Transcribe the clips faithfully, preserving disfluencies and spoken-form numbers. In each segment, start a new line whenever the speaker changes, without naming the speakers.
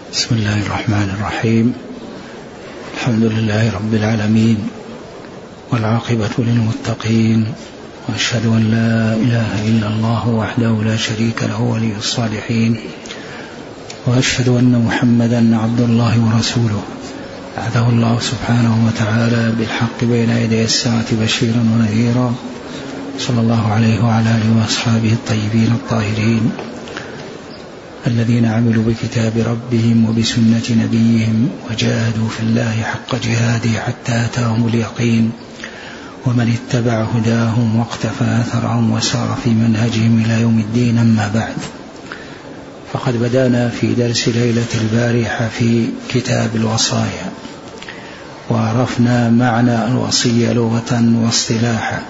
بسم الله الرحمن الرحيم. الحمد لله رب العالمين، والعاقبة للمتقين، وأشهد أن لا إله إلا الله وحده لا شريك له ولي الصالحين، وأشهد أن محمدا عبد الله ورسوله بعثه الله سبحانه وتعالى بالحق بين يدي الساعة بشيرا ونذيرا، صلى الله عليه وعلى آله وأصحابه الطيبين الطاهرين الذين عملوا بكتاب ربهم وبسنة نبيهم وجاهدوا في الله حق جهاده حتى أتاهم اليقين، ومن اتبع هداهم واقتفى أثرهم وسار في منهجهم إلى يوم الدين. أما بعد، فقد بدأنا في درس ليلة البارحة في كتاب الوصايا، وعرفنا معنى الوصية لغة واصطلاحا،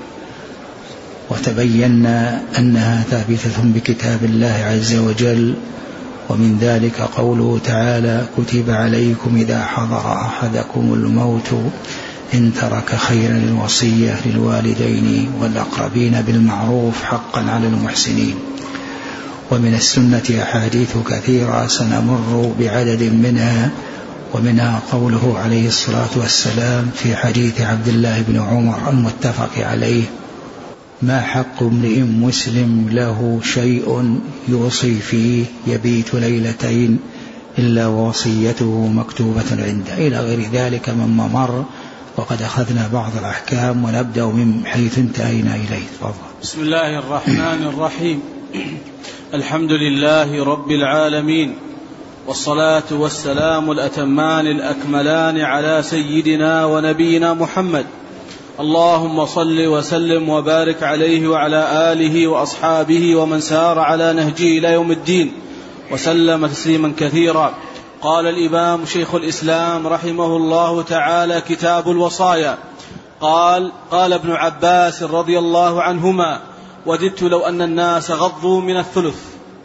وتبينا أنها ثابتة بكتاب الله عز وجل، ومن ذلك قوله تعالى: كتب عليكم إذا حضر أحدكم الموت إن ترك خيرا الوصية للوالدين والأقربين بالمعروف حقا على المحسنين. ومن السنة أحاديث كثيرة سنمر بعدد منها، ومنها قوله عليه الصلاة والسلام في حديث عبد الله بن عمر المتفق عليه: ما حق امرئ مسلم له شيء يوصي فيه يبيت ليلتين إلا ووصيته مكتوبة عنده، إلى غير ذلك مما مر، وقد أخذنا بعض الأحكام، ونبدأ من حيث انتهينا إليه. تفضل.
بسم الله الرحمن الرحيم. الحمد لله رب العالمين، والصلاة والسلام الأتمان الأكملان على سيدنا ونبينا محمد، اللهم صل وسلم وبارك عليه وعلى آله وأصحابه ومن سار على نهجه إلى يوم الدين، وسلم تسليما كثيرا. قال الإمام شيخ الإسلام رحمه الله تعالى: كتاب الوصايا. قال قال ابن عباس رضي الله عنهما: وددت لو أن الناس غضوا من الثلث.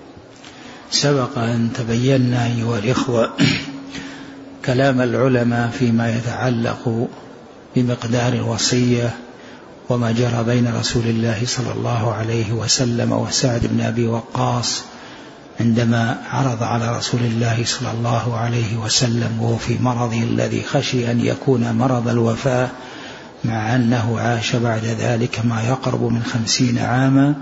سبق أن تبينا أيها الإخوة كلام العلماء فيما يتعلق بمقدار الوصية، وما جرى بين رسول الله صلى الله عليه وسلم وسعد بن أبي وقاص عندما عرض على رسول الله صلى الله عليه وسلم وهو في مرضه الذي خشي أن يكون مرض الوفاة، مع أنه عاش بعد ذلك ما يقرب من خمسين عاما.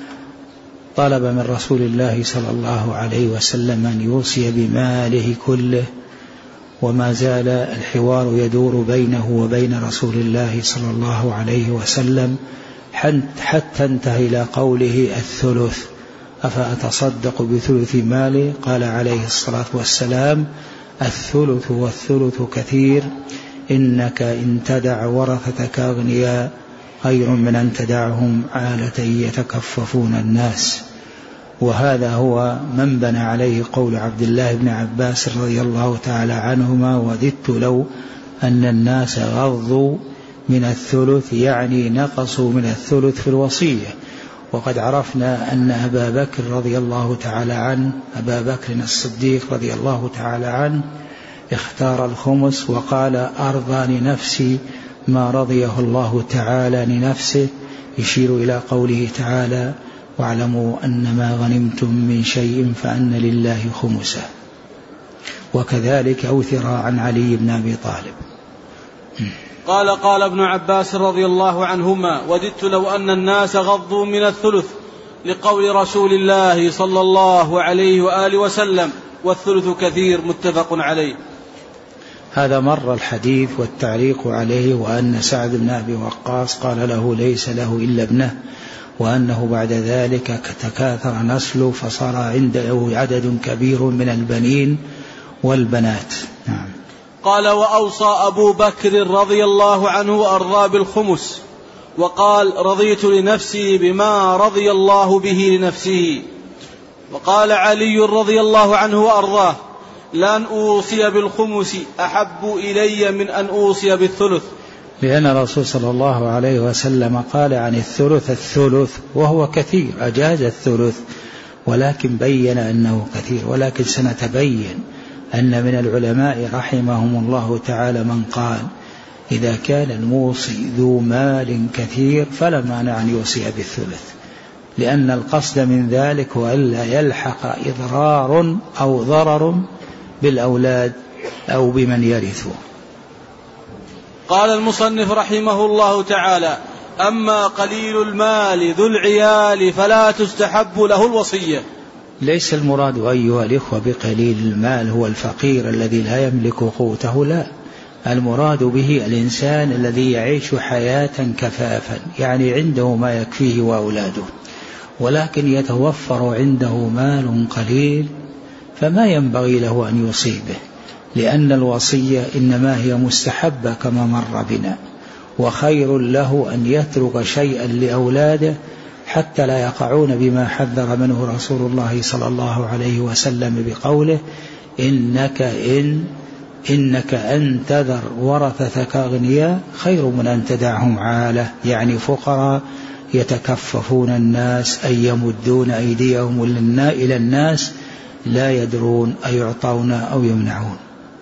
طلب من رسول الله صلى الله عليه وسلم أن يوصي بماله كله، وما زال الحوار يدور بينه وبين رسول الله صلى الله عليه وسلم حتى انتهى إلى قوله: الثلث، أفأتصدق بثلث مالي؟ قال عليه الصلاة والسلام: الثلث والثلث كثير، إنك إن تدع ورثتك أغنياء خير من أن تدعهم عالة يتكففون الناس. وهذا هو من بنى عليه قول عبد الله بن عباس رضي الله تعالى عنهما: وددت لو أن الناس غضوا من الثلث، يعني نقصوا من الثلث في الوصية. وقد عرفنا أن أبا بكر رضي الله تعالى عنه أبا بكر الصديق رضي الله تعالى عنه اختار الخمس، وقال: أرضى لنفسي ما رضيه الله تعالى لنفسه، يشير إلى قوله تعالى: واعلموا أن ما غنمتم من شيء فأن لله خمسه. وكذلك أوثر عن علي بن أبي طالب.
قال قال ابن عباس رضي الله عنهما: وددت لو أن الناس غضوا من الثلث، لقول رسول الله صلى الله عليه وآله وسلم: والثلث كثير، متفق عليه.
هذا مر الحديث والتعليق عليه، وأن سعد بن أبي وقاص قال له ليس له إلا ابنه، وأنه بعد ذلك تكاثر نسله فصار عنده عدد كبير من البنين والبنات. نعم.
قال: وأوصى أبو بكر رضي الله عنه وأرضاه بالخمس، وقال: رضيت لنفسي بما رضي الله به لنفسه. وقال علي رضي الله عنه وأرضاه: لأن أوصي بالخمس أحب إلي من أن أوصي بالثلث،
لأن الرسول صلى الله عليه وسلم قال عن الثلث الثلث وهو كثير، أجاز الثلث ولكن بين أنه كثير. ولكن سنتبين أن من العلماء رحمهم الله تعالى من قال: إذا كان الموصي ذو مال كثير فلا مانع أن يوصي بالثلث، لأن القصد من ذلك هو ألا يلحق إضرار أو ضرر بالأولاد أو بمن يرثه.
قال المصنف رحمه الله تعالى: أما قليل المال ذو العيال فلا تستحب له الوصية.
ليس المراد أيها الإخوة بقليل المال هو الفقير الذي لا يملك قوته، لا، المراد به الإنسان الذي يعيش حياة كفافا، يعني عنده ما يكفيه وأولاده، ولكن يتوفر عنده مال قليل فما ينبغي له أن يصيبه، لأن الوصية إنما هي مستحبة كما مر بنا، وخير له أن يترك شيئا لأولاده حتى لا يقعون بما حذر منه رسول الله صلى الله عليه وسلم بقوله: إنك إن إنك أن تذر ورثتك أغنياء خير من أن تدعهم عالة، يعني فقراء يتكففون الناس، أي يمدون أيديهم إلى الناس لا يدرون أيعطون أو يمنعون.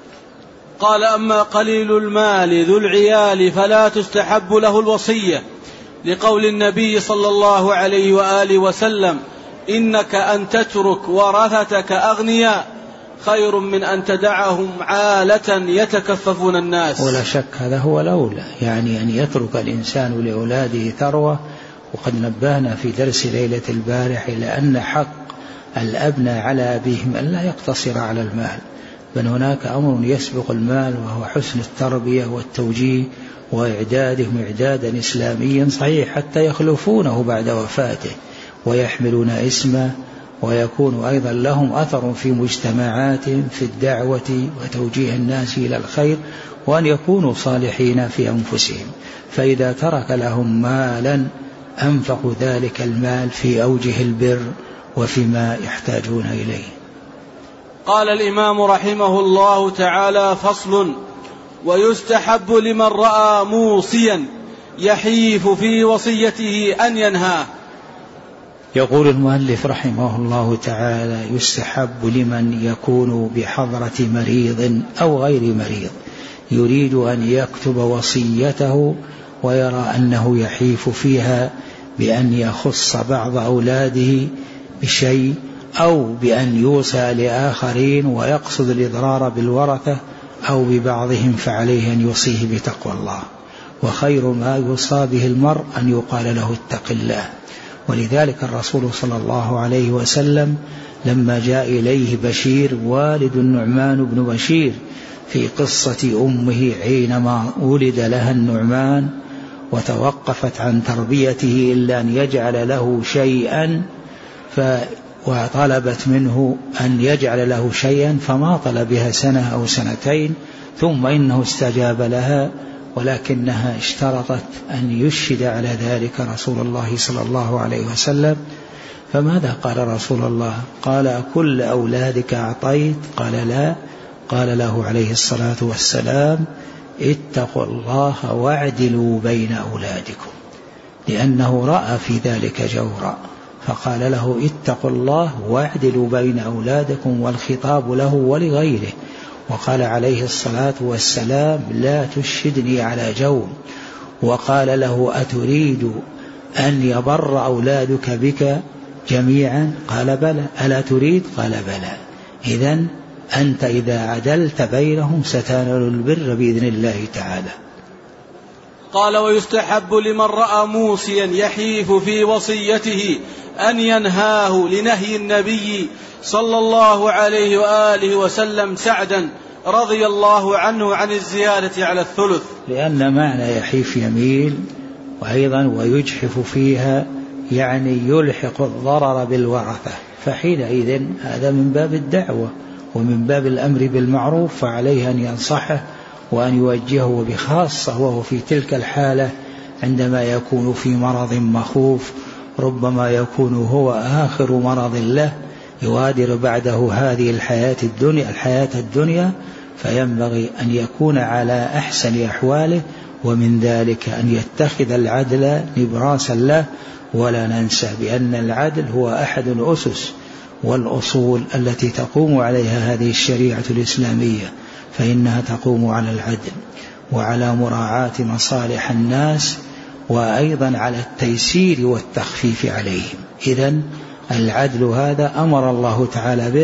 قال: أما قليل المال ذو العيال فلا تستحب له الوصية، لقول النبي صلى الله عليه وآله وسلم: إنك أن تترك ورثتك أغنياء خير من أن تدعهم عالة يتكففون الناس.
ولا شك هذا هو الأولى، يعني أن يترك الإنسان لأولاده ثروة. وقد نبهنا في درس ليلة البارح إلى أن حق الأبناء على أبيهم أن لا يقتصر على المال، بل هناك أمر يسبق المال، وهو حسن التربية والتوجيه وإعدادهم إعدادا إسلاميا صحيح حتى يخلفونه بعد وفاته ويحملون اسمه، ويكون أيضا لهم أثر في مجتمعاتهم في الدعوة وتوجيه الناس إلى الخير، وأن يكونوا صالحين في أنفسهم. فإذا ترك لهم مالا أنفقوا ذلك المال في أوجه البر وفيما يحتاجون إليه.
قال الإمام رحمه الله تعالى: فصل: ويستحب لمن رأى موصيا يحيف في وصيته أن ينهاه.
يقول المؤلف رحمه الله تعالى: يستحب لمن يكون بحضرة مريض أو غير مريض يريد أن يكتب وصيته ويرى أنه يحيف فيها بأن يخص بعض أولاده بشيء، أو بأن يوصى لآخرين ويقصد الإضرار بالورثة أو ببعضهم، فعليه أن يوصيه بتقوى الله، وخير ما يوصى به المرء أن يقال له اتق الله. ولذلك الرسول صلى الله عليه وسلم لما جاء إليه بشير والد النعمان بن بشير في قصة أمه حينما ولد لها النعمان وتوقفت عن تربيته إلا أن يجعل له شيئا، وطلبت منه أن يجعل له شيئا فما طلبها سنة أو سنتين، ثم إنه استجاب لها، ولكنها اشترطت أن يشهد على ذلك رسول الله صلى الله عليه وسلم. فماذا قال رسول الله؟ قال: كل أولادك أعطيت؟ قال: لا. قال له عليه الصلاة والسلام: اتقوا الله واعدلوا بين أولادكم، لأنه رأى في ذلك جورا، فقال له: اتقوا الله واعدلوا بين أولادكم، والخطاب له ولغيره. وقال عليه الصلاة والسلام: لا تشهدني على جور. وقال له: أتريد أن يبر أولادك بك جميعا؟ قال: بلى. ألا تريد؟ قال: بلى. إذن أنت إذا عدلت بينهم ستنال البر بإذن الله تعالى.
قال: ويستحب لمن رأى موصيا يحيف في وصيته أن ينهاه، لنهي النبي صلى الله عليه وآله وسلم سعدا رضي الله عنه عن الزيادة على الثلث،
لأن معنى يحيف يميل، وأيضا ويجحف فيها يعني يلحق الضرر بالورثة، فحينئذ هذا من باب الدعوة ومن باب الأمر بالمعروف، فعليه أن ينصحه وأن يوجهه بخاصة وهو في تلك الحالة عندما يكون في مرض مخوف، ربما يكون هو آخر مرض له يوادر بعده هذه الحياة الدنيا الحياة الدنيا فينبغي أن يكون على أحسن أحواله، ومن ذلك أن يتخذ العدل نبراسا له. ولا ننسى بأن العدل هو أحد الأسس والأصول التي تقوم عليها هذه الشريعة الإسلامية، فإنها تقوم على العدل وعلى مراعاة مصالح الناس، وأيضا على التيسير والتخفيف عليهم. إذن العدل هذا أمر الله تعالى به،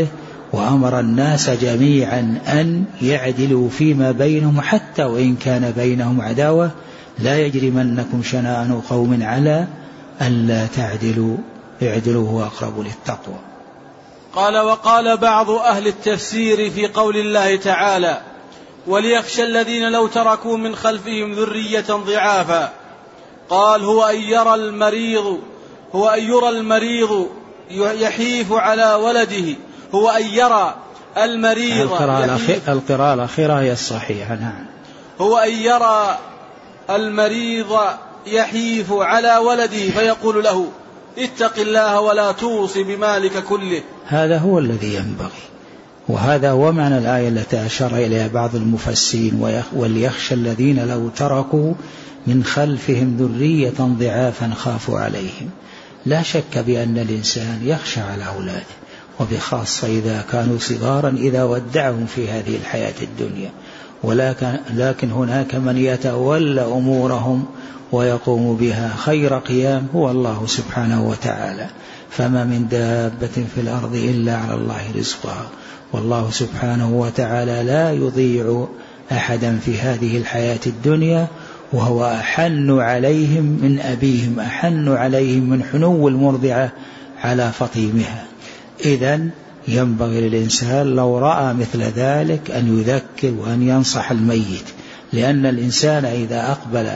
وأمر الناس جميعا أن يعدلوا فيما بينهم حتى وإن كان بينهم عداوة، لا يجرمنكم شنآن قوم على ألا تعدلوا اعدلوا هو أقرب للتقوى.
قال: وقال بعض أهل التفسير في قول الله تعالى: وليخشى الذين لو تركوا من خلفهم ذرية ضعافا، قال: هو أن يرى المريض هو أن يرى المريض يحيف على ولده هو أن يرى المريض
القراءة الأخيرة هي الصحيحة. نعم.
هو أن يرى المريض يحيف على ولده فيقول له: اتق الله ولا توصي بمالك كله.
هذا هو الذي ينبغي، وهذا هو معنى الآية التي أشار إليها بعض المفسرين: وليخشى الذين لو تركوا من خلفهم ذرية ضعافا خافوا عليهم. لا شك بأن الإنسان يخشى على أولاده، وبخاصة إذا كانوا صغارا إذا ودعهم في هذه الحياة الدنيا، ولكن لكن هناك من يتولى أمورهم ويقوم بها خير قيام هو الله سبحانه وتعالى. فما من دابة في الأرض إلا على الله رزقها، والله سبحانه وتعالى لا يضيع أحدا في هذه الحياة الدنيا، وهو أحن عليهم من أبيهم، أحن عليهم من حنو المرضعة على فطيمها. إذن ينبغي للإنسان لو رأى مثل ذلك أن يذكر وأن ينصح الميت، لأن الإنسان إذا أقبل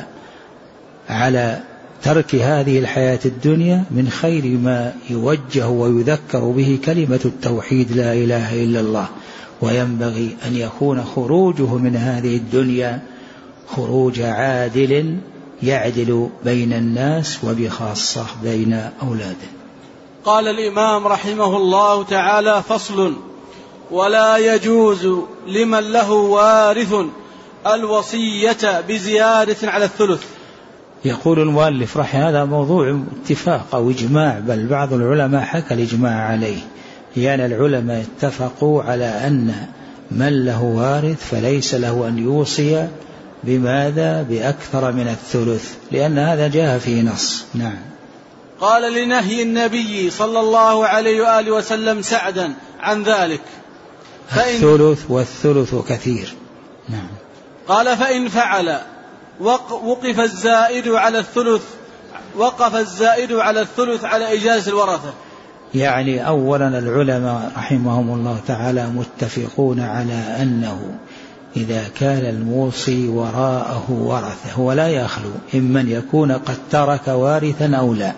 على ترك هذه الحياة الدنيا من خير ما يوجه ويذكر به كلمة التوحيد لا إله إلا الله، وينبغي أن يكون خروجه من هذه الدنيا خروج عادل يعدل بين الناس وبخاصة بين أولاده.
قال الإمام رحمه الله تعالى: فصل: ولا يجوز لمن له وارث الوصية بزيادة على الثلث.
يقول المؤلف رحمه هذا موضوع اتفاق أو إجماع، بل بعض العلماء حكى الإجماع عليه، يعني العلماء اتفقوا على أن من له وارث فليس له أن يوصي بماذا بأكثر من الثلث، لأن هذا جاء فيه نص. نعم.
قال: لنهي النبي صلى الله عليه وآله وسلم سعدا عن ذلك،
فإن الثلث والثلث كثير. نعم.
قال: فإن فعل وقف الزائد على الثلث وقف الزائد على الثلث على إجازة الورثة.
يعني أولا العلماء رحمهم الله تعالى متفقون على أنه إذا كان الموصي وراءه ورثة ولا يخلو إما أن يكون قد ترك وارثا أو لا،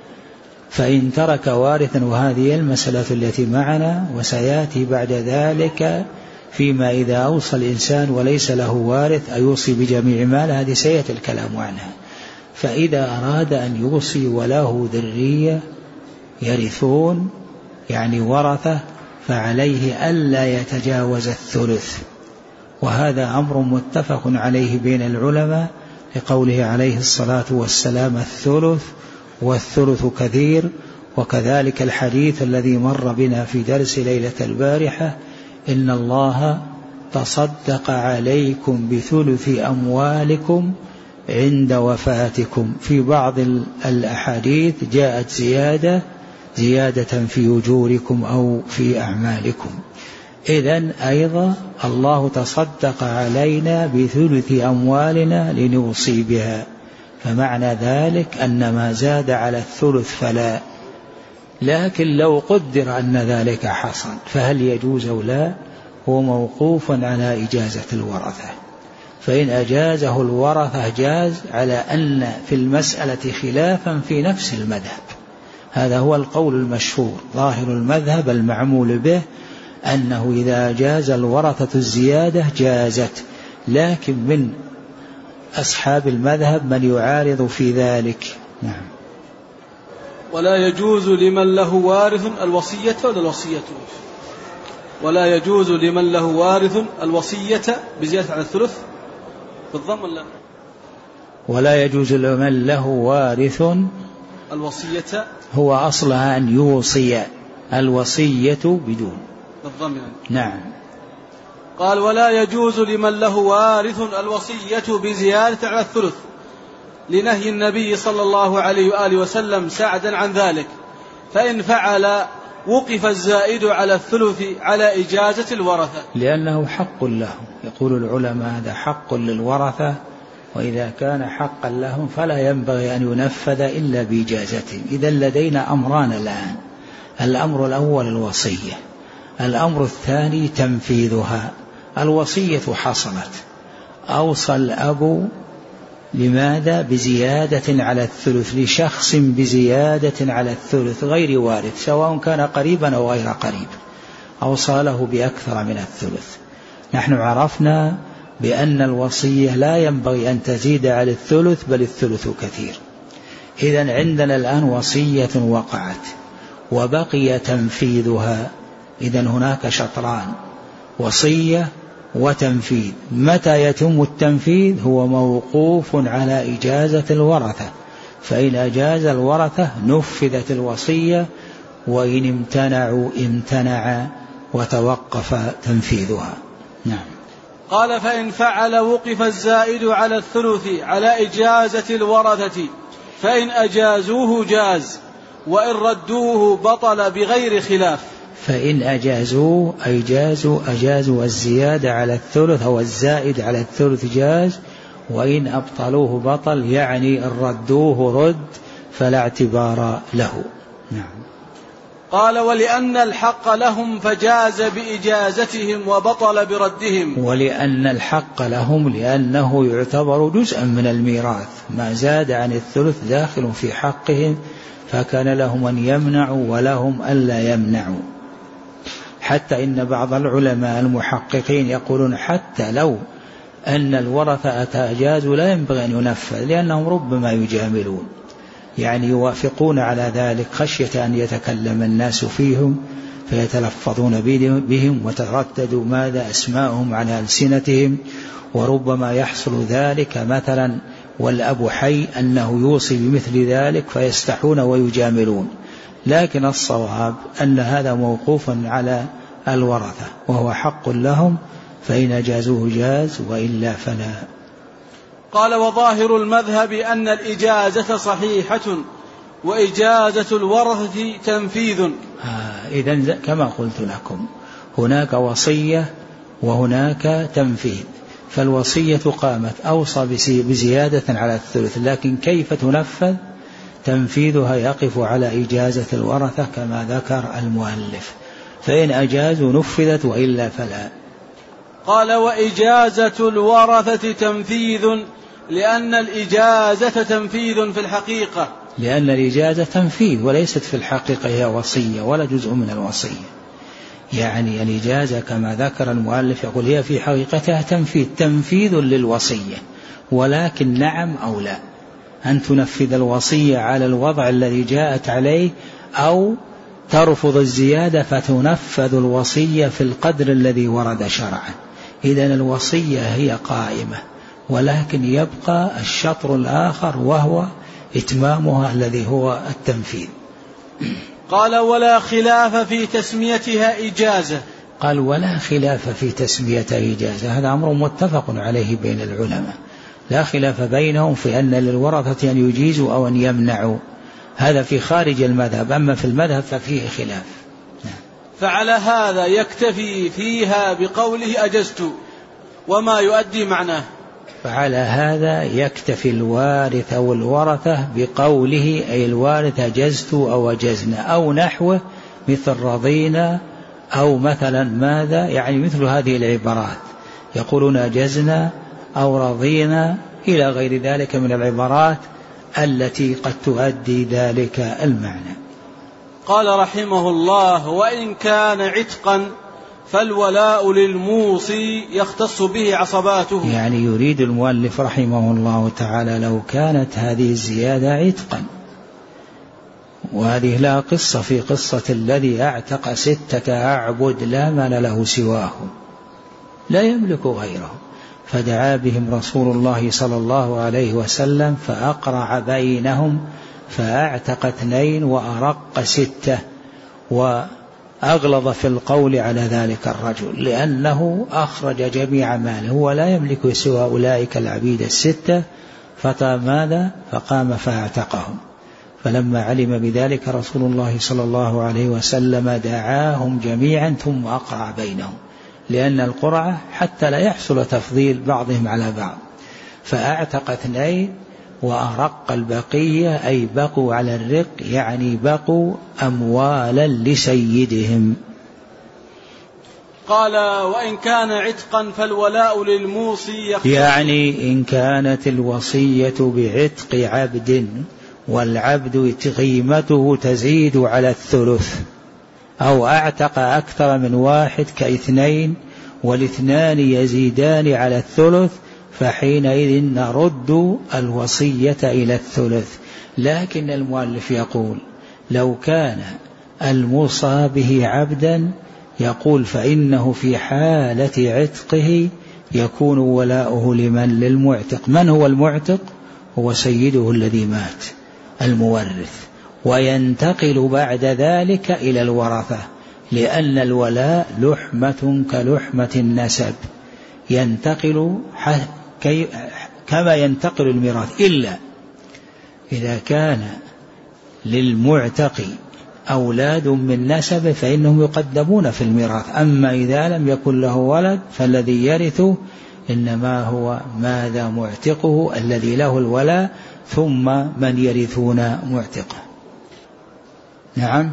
فإن ترك وارثا، وهذه المسألة التي معنا وسيأتي بعد ذلك فيما إذا أوصى الإنسان وليس له وارث أيوصي بجميع مال، هذه سيأتي الكلام عنها. فإذا أراد أن يوصي وله ذرية يرثون يعني ورثة فعليه ألا يتجاوز الثلث، وهذا أمر متفق عليه بين العلماء لقوله عليه الصلاة والسلام: الثلث والثلث كثير. وكذلك الحديث الذي مر بنا في درس ليلة البارحة: إن الله تصدق عليكم بثلث أموالكم عند وفاتكم. في بعض الأحاديث جاءت زيادة زيادة في أجوركم أو في أعمالكم. إذن أيضا الله تصدق علينا بثلث أموالنا لنوصي بها، فمعنى ذلك أن ما زاد على الثلث فلا. لكن لو قدر أن ذلك حصل فهل يجوز أو لا؟ هو موقوف على إجازة الورثة، فإن أجازه الورثة جاز، على أن في المسألة خلافا في نفس المذهب. هذا هو القول المشهور، ظاهر المذهب المعمول به أنه إذا جاز الورثة الزيادة جازت، لكن من أصحاب المذهب من يعارض في ذلك. نعم.
ولا يجوز لمن له وارث الوصية ولا الوصية ولا يجوز لمن له وارث الوصية بزيادة على الثلث بالضم ولا
ولا يجوز لمن له وارث
الوصية،
هو أصلها أن يوصي، الوصية بدون
بالضم.
نعم.
قال: ولا يجوز لمن له وارث الوصية بزيادة على الثلث لنهي النبي صلى الله عليه وآله وسلم سعدا عن ذلك، فإن فعل وقف الزائد على الثلث على إجازة الورثة؟
لأنه حق لهم. يقول العلماء هذا حق للورثة، وإذا كان حقا لهم فلا ينبغي أن ينفذ إلا بإجازتهم. إذا لدينا أمران الآن: الأمر الأول الوصية، الأمر الثاني تنفيذها. الوصية حصلت، أوصى الأب لماذا؟ بزيادة على الثلث لشخص، بزيادة على الثلث غير وارث، سواء كان قريبا أو غير قريب، أوصى له بأكثر من الثلث. نحن عرفنا بأن الوصية لا ينبغي أن تزيد على الثلث، بل الثلث كثير. إذن عندنا الآن وصية وقعت وبقي تنفيذها. إذن هناك شطران: وصية وتنفيذ. متى يتم التنفيذ؟ هو موقوف على إجازة الورثة، فإن أجاز الورثة نفذت الوصية، وإن امتنعوا امتنع وتوقف تنفيذها. نعم.
قال: فإن فعل وقف الزائد على الثلث على إجازة الورثة، فإن أجازوه جاز، وإن ردوه بطل بغير خلاف.
فإن أجازوه أي جازوا أجازوا الزيادة على الثلث أو الزائد على الثلث جاز، وإن أبطلوه بطل، يعني إن ردوه رد فلا اعتبار له. نعم.
قال: ولأن الحق لهم فجاز بإجازتهم وبطل بردهم.
ولأن الحق لهم لأنه يعتبر جزءا من الميراث، ما زاد عن الثلث داخل في حقهم، فكان لهم أن يمنعوا ولهم ألا يمنعوا. حتى إن بعض العلماء المحققين يقولون حتى لو أن الورثة أجازوا لا ينبغي أن ينفذ، لأنهم ربما يجاملون، يعني يوافقون على ذلك خشية أن يتكلم الناس فيهم فيتلفظون بهم وتردد ماذا أسماءهم على ألسنتهم، وربما يحصل ذلك مثلا والأب حي أنه يوصي بمثل ذلك فيستحون ويجاملون. لكن الصواب أن هذا موقوف على الورثة وهو حق لهم، فإن جازوه جاز وإلا فلا.
قال: وظاهر المذهب أن الإجازة صحيحة وإجازة الورثة تنفيذ.
آه إذن كما قلت لكم هناك وصية وهناك تنفيذ، فالوصية قامت أوصى بزيادة على الثلث، لكن كيف تنفذ؟ تنفيذها يقف على إجازة الورثة كما ذكر المؤلف، فإن أجازوا نفذت وإلا فلا.
قال: وإجازة الورثة تنفيذ، لأن الإجازة تنفيذ في الحقيقة.
لأن الإجازة تنفيذ وليست في الحقيقة هي وصية ولا جزء من الوصية. يعني الإجازة كما ذكر المؤلف يقول هي في حقيقتها تنفيذ، تنفيذ للوصية، ولكن نعم أو لا، أن تنفذ الوصية على الوضع الذي جاءت عليه، أو ترفض الزيادة فتنفذ الوصية في القدر الذي ورد شرعا. إذن الوصية هي قائمة، ولكن يبقى الشطر الآخر وهو إتمامها الذي هو التنفيذ.
قال: ولا خلاف في تسميتها إجازة.
قال: ولا خلاف في تسميتها إجازة، هذا أمر متفق عليه بين العلماء، لا خلاف بينهم في أن للورثة أن يجيزوا أو أن يمنعوا، هذا في خارج المذهب، أما في المذهب ففيه خلاف.
فعلى هذا يكتفي فيها بقوله أجزت وما يؤدي معناه.
فعلى هذا يكتفي الوارث أو الورثة بقوله، أي الوارث أجزت أو أجزنا أو نحوه، مثل رضينا أو مثلا ماذا، يعني مثل هذه العبارات يقولون أجزنا أو رضينا إلى غير ذلك من العبارات التي قد تؤدي ذلك المعنى.
قال رحمه الله: وإن كان عتقا فالولاء للموصي يختص به عصباته.
يعني يريد المؤلف رحمه الله تعالى لو كانت هذه الزيادة عتقا، وهذه لا قصة في قصة الذي اعتق ستة أعبد لا مال له سواه لا يملك غيره، فدعا بهم رسول الله صلى الله عليه وسلم فأقرع بينهم فأعتق اثنين وأرق ستة، وأغلظ في القول على ذلك الرجل لأنه أخرج جميع ماله ولا يملك سوى أولئك العبيد الستة، فماذا فقام فأعتقهم. فلما علم بذلك رسول الله صلى الله عليه وسلم دعاهم جميعا ثم أقرع بينهم، لأن القرعة حتى لا يحصل تفضيل بعضهم على بعض، فأعتق اثنين وأرق البقية، أي بقوا على الرق، يعني بقوا أموالا لسيدهم.
قال وإن كان عتقا فالولاء للموصي،
يعني إن كانت الوصية بعتق عبد والعبد قيمته تزيد على الثلث، أو أعتق أكثر من واحد كاثنين والاثنان يزيدان على الثلث، فحينئذ نرد الوصية إلى الثلث. لكن المؤلف يقول لو كان الموصى به عبدا يقول فإنه في حالة عتقه يكون ولاؤه لمن؟ للمعتق. من هو المعتق؟ هو سيده الذي مات المورث، وينتقل بعد ذلك إلى الورثة، لأن الولاء لحمة كلحمة النسب، ينتقل كما ينتقل الميراث، إلا إذا كان للمعتق أولاد من نسب فإنهم يقدمون في الميراث، أما إذا لم يكن له ولد فالذي يرثه إنما هو ماذا؟ معتقه الذي له الولاء، ثم من يرثون معتقه. نعم.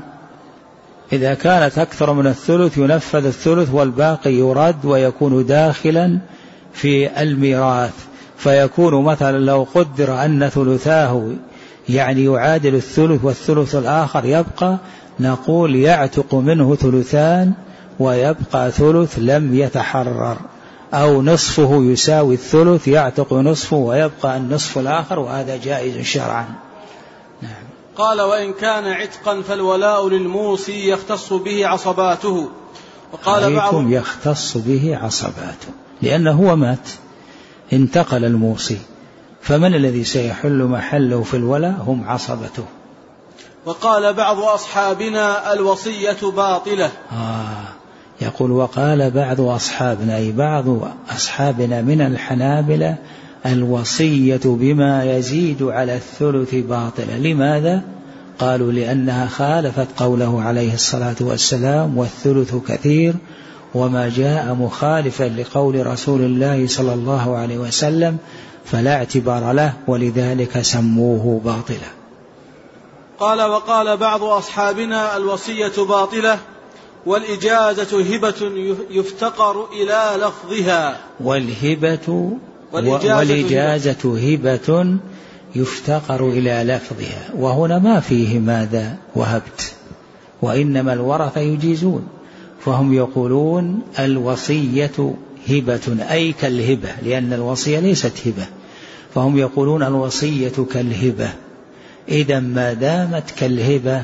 إذا كانت أكثر من الثلث ينفذ الثلث والباقي يرد ويكون داخلا في الميراث، فيكون مثلا لو قدر أن ثلثاه يعني يعادل الثلث والثلث الآخر يبقى، نقول يعتق منه ثلثان ويبقى ثلث لم يتحرر، أو نصفه يساوي الثلث يعتق نصفه ويبقى النصف الآخر، وهذا جائز شرعا. نعم.
قال وإن كان عتقا فالولاء للموصي يختص به عصباته. وقال بعضهم
يختص به عصباته لأنه هو مات انتقل الموصي، فمن الذي سيحل محله في الولاء؟ هم عصبته.
وقال بعض أصحابنا الوصية باطلة.
آه يقول وقال بعض أصحابنا، أي بعض أصحابنا من الحنابلة الوصية بما يزيد على الثلث باطلة. لماذا؟ قالوا لأنها خالفت قوله عليه الصلاة والسلام والثلث كثير، وما جاء مخالفا لقول رسول الله صلى الله عليه وسلم فلا اعتبار له، ولذلك سموه باطلا.
قال وقال بعض أصحابنا الوصية باطلة والإجازة هبة يفتقر إلى لفظها.
والهبة والإجازة هبة يفتقر إلى لفظها، وهنا ما فيه ماذا وهبت، وإنما الورثة يجيزون، فهم يقولون الوصية هبة أي كالهبة، لأن الوصية ليست هبة، فهم يقولون الوصية كالهبة. إذا ما دامت كالهبة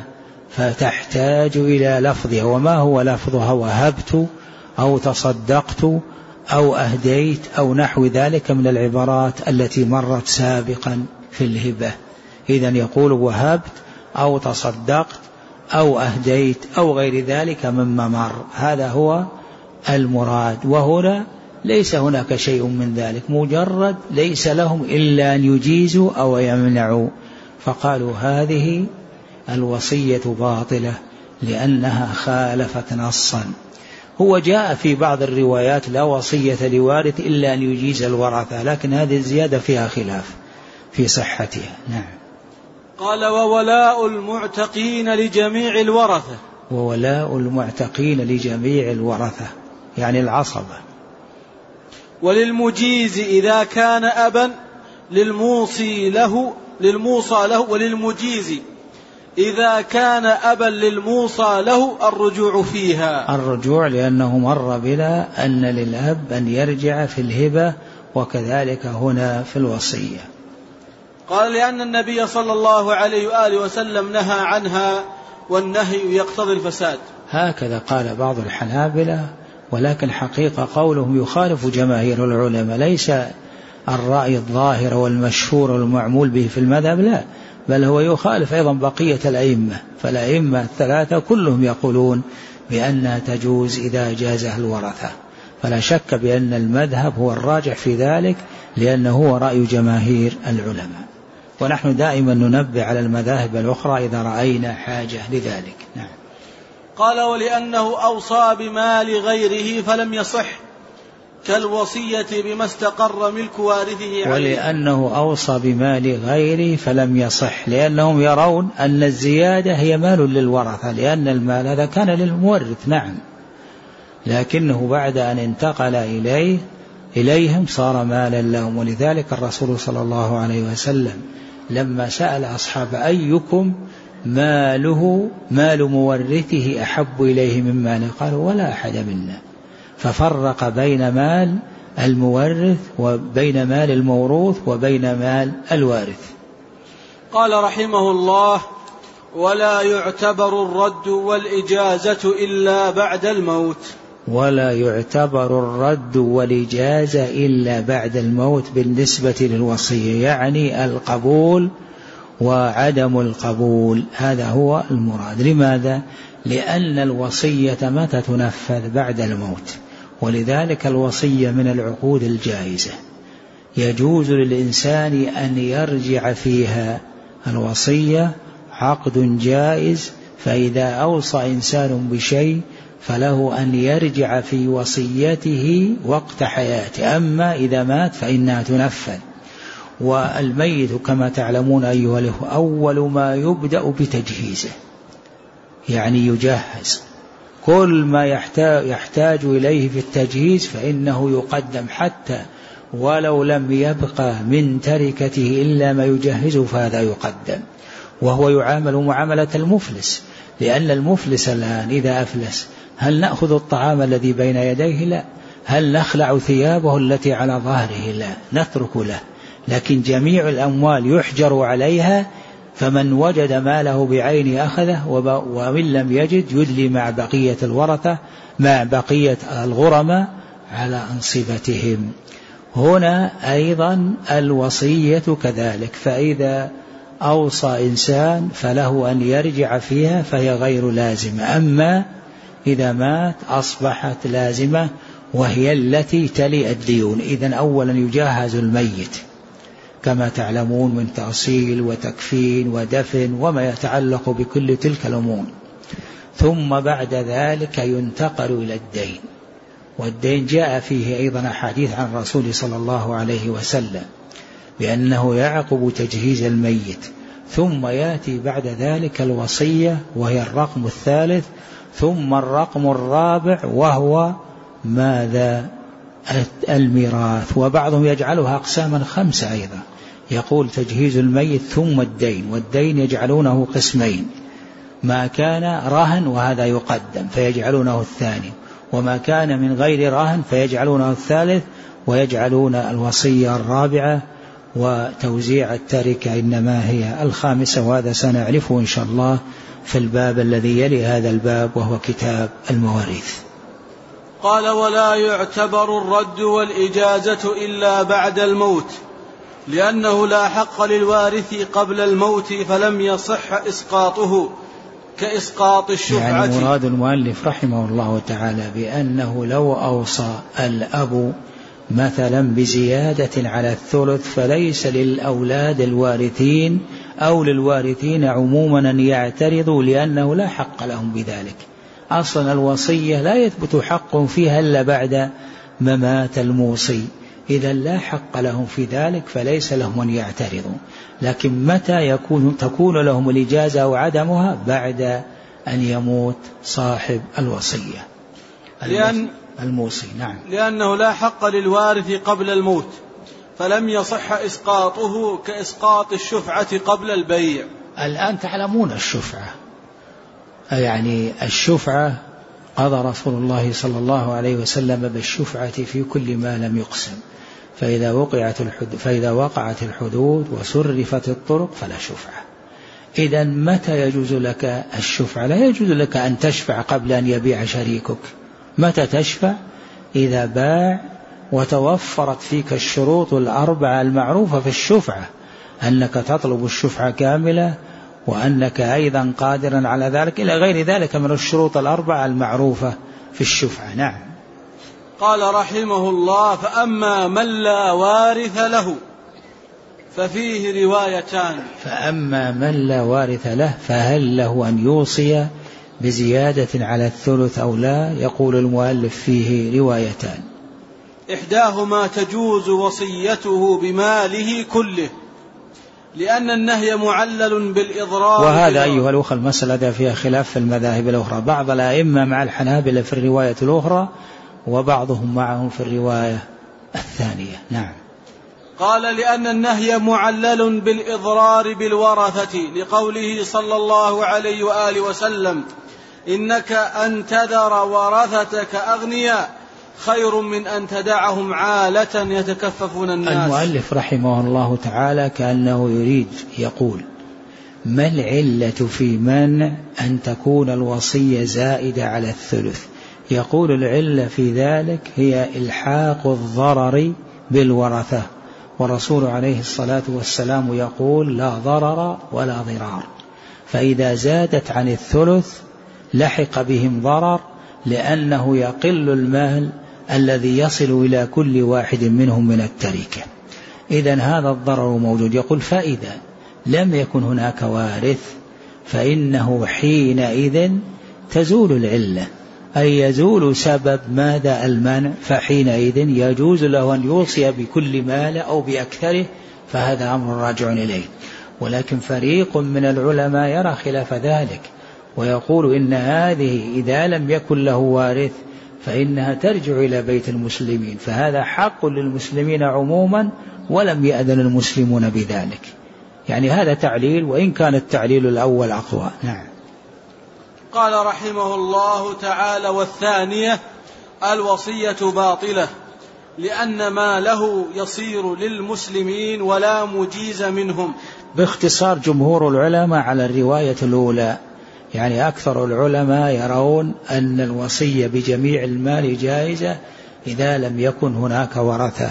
فتحتاج إلى لفظها. وما هو لفظها؟ وهبت أو تصدقت أو أهديت أو نحو ذلك من العبارات التي مرت سابقا في الهبة. إذا يقول وهبت أو تصدقت أو أهديت أو غير ذلك مما مر، هذا هو المراد. وهنا ليس هناك شيء من ذلك، مجرد ليس لهم إلا أن يجيزوا أو يمنعوا، فقالوا هذه الوصية باطلة لأنها خالفت نصا. هو جاء في بعض الروايات لا وصية لوارث إلا أن يجيز الورثة، لكن هذه الزيادة فيها خلاف في صحتها. نعم.
قال وولاء المعتقين لجميع الورثة.
وولاء المعتقين لجميع الورثة يعني العصبة.
وللمجيز إذا كان أبا للموصي له للموصى له وللمجيز إذا كان أبا للموصى له الرجوع فيها.
الرجوع لأنه مر بنا أن للأب أن يرجع في الهبة، وكذلك هنا في الوصية.
قال لأن النبي صلى الله عليه وآله وسلم نهى عنها والنهي يقتضي الفساد.
هكذا قال بعض الحنابلة، ولكن حقيقة قولهم يخالف جماهير العلماء، ليس الرأي الظاهر والمشهور والمعمول به في المذهب، لا، بل هو يخالف أيضا بقية الأئمة، فالأئمة الثلاثة كلهم يقولون بأنها تجوز إذا جازها الورثة، فلا شك بأن المذهب هو الراجح في ذلك، لأنه هو رأي جماهير العلماء. ونحن دائما ننبه على المذاهب الأخرى إذا رأينا حاجة لذلك. نعم.
قال ولأنه أوصى بمال غيره فلم يصح كالوصية بما استقر ملك وارثه عليه.
ولأنه أوصى بمال غيره فلم يصح لأنهم يرون أن الزيادة هي مال للورثة لأن المال هذا كان للمورث. نعم. لكنه بعد أن انتقل إليه إليهم صار مالا لهم. ولذلك الرسول صلى الله عليه وسلم لما سأل أصحاب أيكم ماله مال مورثه أحب إليه من ماله قالوا ولا أحد منا، ففرق بين مال المورث وبين مال الموروث وبين مال الوارث.
قال رحمه الله ولا يعتبر الرد والإجازة إلا بعد الموت.
ولا يعتبر الرد والإجازة إلا بعد الموت بالنسبة للوصية، يعني القبول وعدم القبول، هذا هو المراد. لماذا؟ لأن الوصية متى تنفذ؟ بعد الموت، ولذلك الوصية من العقود الجائزة يجوز للإنسان أن يرجع فيها. الوصية عقد جائز، فإذا أوصى إنسان بشيء فله أن يرجع في وصيته وقت حياته، أما إذا مات فإنها تنفذ. والميت كما تعلمون أيها الأخوة أول ما يبدأ بتجهيزه، يعني يجهز كل ما يحتاج, يحتاج إليه في التجهيز فإنه يقدم، حتى ولو لم يبقى من تركته إلا ما يجهزه فهذا يقدم. وهو يعامل معاملة المفلس، لأن المفلس الآن إذا أفلس هل نأخذ الطعام الذي بين يديه؟ لا. هل نخلع ثيابه التي على ظهره؟ لا، نترك له. لكن جميع الأموال يحجر عليها، فمن وجد ماله بعينه أخذه، ومن لم يجد يدلي مع بقية الورثة مع بقية الغرماء على أنصبتهم. هنا أيضا الوصية كذلك، فإذا أوصى إنسان فله أن يرجع فيها فهي غير لازمة، أما إذا مات أصبحت لازمة وهي التي تلي الديون. إذن أولا يجهز الميت كما تعلمون من تأصيل وتكفين ودفن وما يتعلق بكل تلك الأمور، ثم بعد ذلك ينتقل إلى الدين. والدين جاء فيه أيضا حديث عن الرسول صلى الله عليه وسلم بأنه يعقب تجهيز الميت، ثم يأتي بعد ذلك الوصية وهي الرقم الثالث، ثم الرقم الرابع وهو ماذا؟ الميراث. وبعضهم يجعلها أقساما خمسة أيضا، يقول تجهيز الميت ثم الدين، والدين يجعلونه قسمين، ما كان رهن وهذا يقدم فيجعلونه الثاني، وما كان من غير رهن فيجعلونه الثالث، ويجعلون الوصية الرابعة، وتوزيع التركة إنما هي الخامسة. وهذا سنعرفه إن شاء الله في الباب الذي يلي هذا الباب وهو كتاب المواريث.
قال ولا يعتبر الرد والإجازة إلا بعد الموت لأنه لا حق للوارث قبل الموت فلم يصح إسقاطه كإسقاط الشفعة.
يعني مراد المؤلف رحمه الله تعالى بأنه لو أوصى الأب مثلا بزيادة على الثلث فليس للأولاد الوارثين أو للوارثين عموما أن يعترضوا، لأنه لا حق لهم بذلك. أصلا الوصية لا يثبت حق فيها إلا بعد ممات الموصي، إذا لا حق لهم في ذلك فليس لهم أن يعترضوا. لكن متى يكون تكون لهم الإجازة أو عدمها؟ بعد أن يموت صاحب الوصية
لأن
الموصي. نعم.
لأنه لا حق للوارث قبل الموت فلم يصح إسقاطه كإسقاط الشفعة قبل البيع.
الآن تعلمون الشفعة، يعني الشفعة قضى رسول الله صلى الله عليه وسلم بالشفعة في كل ما لم يقسم، فإذا وقعت الحدود, فإذا وقعت الحدود وصرفت الطرق فلا شفعة. إذا متى يجوز لك الشفعة؟ لا يجوز لك أن تشفع قبل أن يبيع شريكك. متى تشفع؟ إذا باع وتوفرت فيك الشروط الأربعة المعروفة في الشفعة، أنك تطلب الشفعة كاملة، وأنك أيضا قادرا على ذلك، إلى غير ذلك من الشروط الأربعة المعروفة في الشفعة. نعم.
قال رحمه الله فأما من لا وارث له ففيه روايتان.
فأما من لا وارث له فهل له أن يوصي بزيادة على الثلث أو لا؟ يقول المؤلف فيه روايتان.
إحداهما تجوز وصيته بماله كله لأن النهي معلل بالإضرار.
وهذا أيها الأخوة المسألة فيها خلاف في المذاهب الأخرى، بعض الأئمة مع الحنابلة في الرواية الأخرى وبعضهم معهم في الرواية الثانية. نعم.
قال لأن النهي معلل بالإضرار بالورثة لقوله صلى الله عليه وآله وسلم إنك أن تذر ورثتك أغنياء خير من أن تدعهم عالة يتكففون الناس.
المؤلف رحمه الله تعالى كأنه يريد يقول ما العلة في منع أن تكون الوصية زائدة على الثلث؟ يقول العلة في ذلك هي إلحاق الضرر بالورثة، والرسول عليه الصلاة والسلام يقول لا ضرر ولا ضرار، فإذا زادت عن الثلث لحق بهم ضرر لأنه يقل المال الذي يصل إلى كل واحد منهم من التركة. إذن هذا الضرر موجود. يقول فإذا لم يكن هناك وارث فإنه حينئذ تزول العلة، أي يزول سبب ماذا المنع، فحينئذ يجوز له أن يوصي بكل مال أو بأكثره، فهذا أمر راجع إليه. ولكن فريق من العلماء يرى خلاف ذلك ويقول إن هذه إذا لم يكن له وارث فإنها ترجع إلى بيت المسلمين، فهذا حق للمسلمين عموما ولم يأذن المسلمون بذلك. يعني هذا تعليل، وإن كان التعليل الأول أقوى. نعم.
قال رحمه الله تعالى والثانية الوصية باطلة لأن ما له يصير للمسلمين ولا مجيز منهم.
باختصار جمهور العلماء على الرواية الأولى، يعني أكثر العلماء يرون أن الوصية بجميع المال جائزة إذا لم يكن هناك ورثة.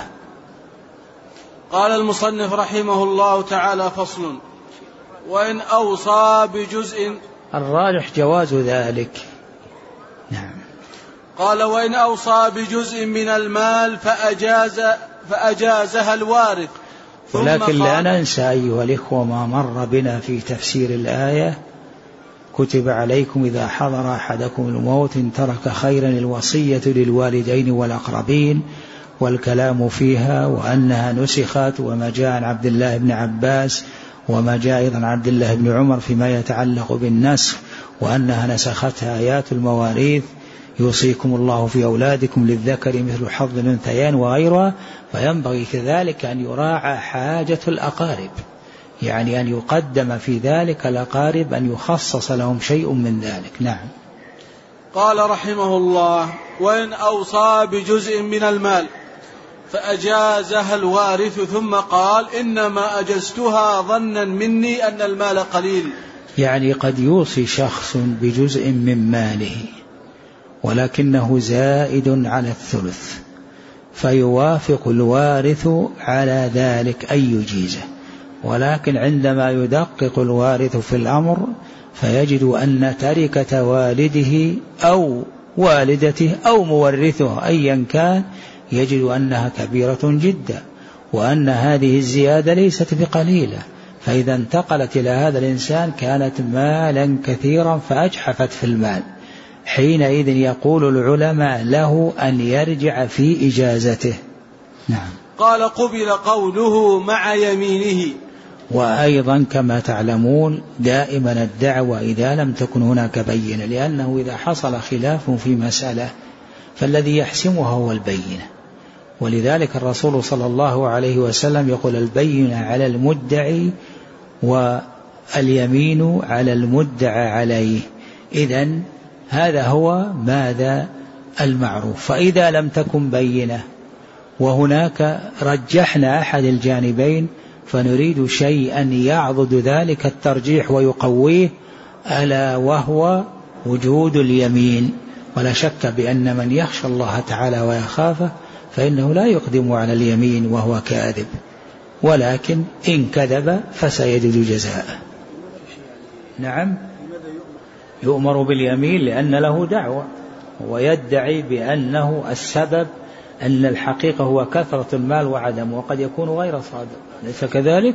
قال المصنف رحمه الله تعالى فصل وإن أوصى بجزء.
الراجح جواز ذلك. نعم.
قال وإن أوصى بجزء من المال فأجاز فأجازها الوارث.
ولكن لا ننسى أيها الإخوة ما مر بنا في تفسير الآية كتب عليكم إذا حضر أحدكم الموت إن ترك خيرا الوصية للوالدين والأقربين، والكلام فيها وأنها نسخت، وما جاء عن عبد الله بن عباس وما جاء أيضا عن عبد الله بن عمر فيما يتعلق بالنسخ، وأنها نسختها آيات المواريث يوصيكم الله في أولادكم للذكر مثل حظ الأنثيين وغيرها. فينبغي كذلك أن يراعى حاجة الأقارب، يعني أن يقدم في ذلك الأقارب، أن يخصص لهم شيء من ذلك. نعم.
قال رحمه الله وإن أوصى بجزء من المال فأجازها الوارث ثم قال إنما أجزتها ظنا مني أن المال قليل.
يعني قد يوصي شخص بجزء من ماله ولكنه زائد على الثلث، فيوافق الوارث على ذلك أن يجيزه، ولكن عندما يدقق الوارث في الأمر فيجد أن تركة والده أو والدته أو مورثه أيا كان يجد أنها كبيرة جدا، وأن هذه الزيادة ليست بقليلة، فإذا انتقلت إلى هذا الإنسان كانت مالا كثيرا فأجحفت في المال. حينئذ يقول العلماء له أن يرجع في إجازته. نعم.
قال قبل قوله مع يمينه.
وأيضا كما تعلمون دائما الدعوة إذا لم تكن هناك بينة، لأنه إذا حصل خلاف في مسألة فالذي يحسمها هو البينة، ولذلك الرسول صلى الله عليه وسلم يقول البينة على المدعي واليمين على المدعى عليه. إذن هذا هو ماذا المعروف. فإذا لم تكن بينة وهناك رجحنا أحد الجانبين فنريد شيئا يعضد ذلك الترجيح ويقويه، ألا وهو وجود اليمين. ولا شك بأن من يخشى الله تعالى ويخافه فإنه لا يقدم على اليمين وهو كاذب، ولكن إن كذب فسيجد جزاءه. نعم. يؤمر باليمين لأن له دعوة ويدعي بأنه السبب أن الحقيقة هو كثرة المال وعدمه، وقد يكون غير صادق، ليس كذلك؟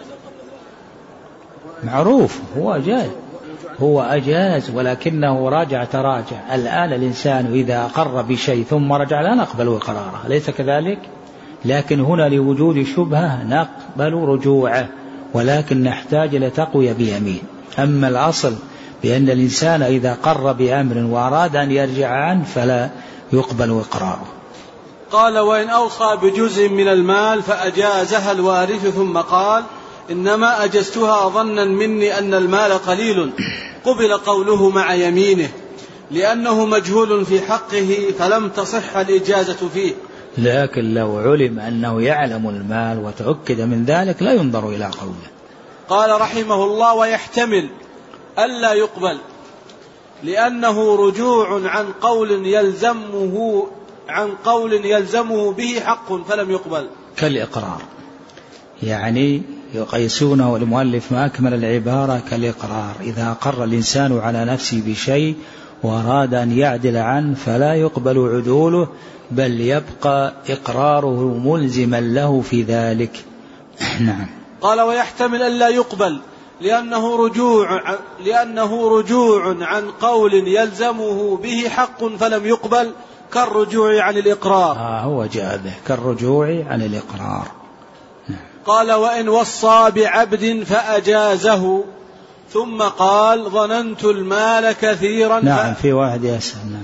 معروف هو أجاز، هو أجاز ولكنه راجع تراجع. الآن الإنسان إذا أقر بشيء ثم رجع لا نقبل إقراره، ليس كذلك؟ لكن هنا لوجود شبهة نقبل رجوعه، ولكن نحتاج لتقوية بيمين. أما الأصل بأن الإنسان إذا قر بأمر وأراد أن يرجع عنه فلا يقبل إقراره.
قال: وإن أوصى بجزء من المال فأجازها الوارث ثم قال: إنما أجزتها ظنا مني أن المال قليل، قبل قوله مع يمينه لأنه مجهول في حقه فلم تصح الإجازة فيه.
لكن لو علم أنه يعلم المال وتأكد من ذلك لا ينظر إلى قوله.
قال رحمه الله: ويحتمل ألا يقبل لأنه رجوع عن قول يلزمه عن قول يلزمه به حق فلم يقبل،
كالإقرار. يعني يقيسونه المؤلف ما أكمل العبارة كالإقرار، إذا أقر الإنسان على نفسه بشيء وأراد أن يعدل عنه فلا يقبل عدوله، بل يبقى إقراره ملزما له في ذلك. نعم.
قال: ويحتمل ألا يقبل لأنه رجوع لأنه رجوع عن قول يلزمه به حق فلم يقبل، كالرجوع عن الإقرار.
آه هو جاء به كالرجوع عن الإقرار.
نعم. قال: وإن وصى بعبد فأجازه ثم قال: ظننت المال كثيرا.
نعم. في واحد يسأل. نعم.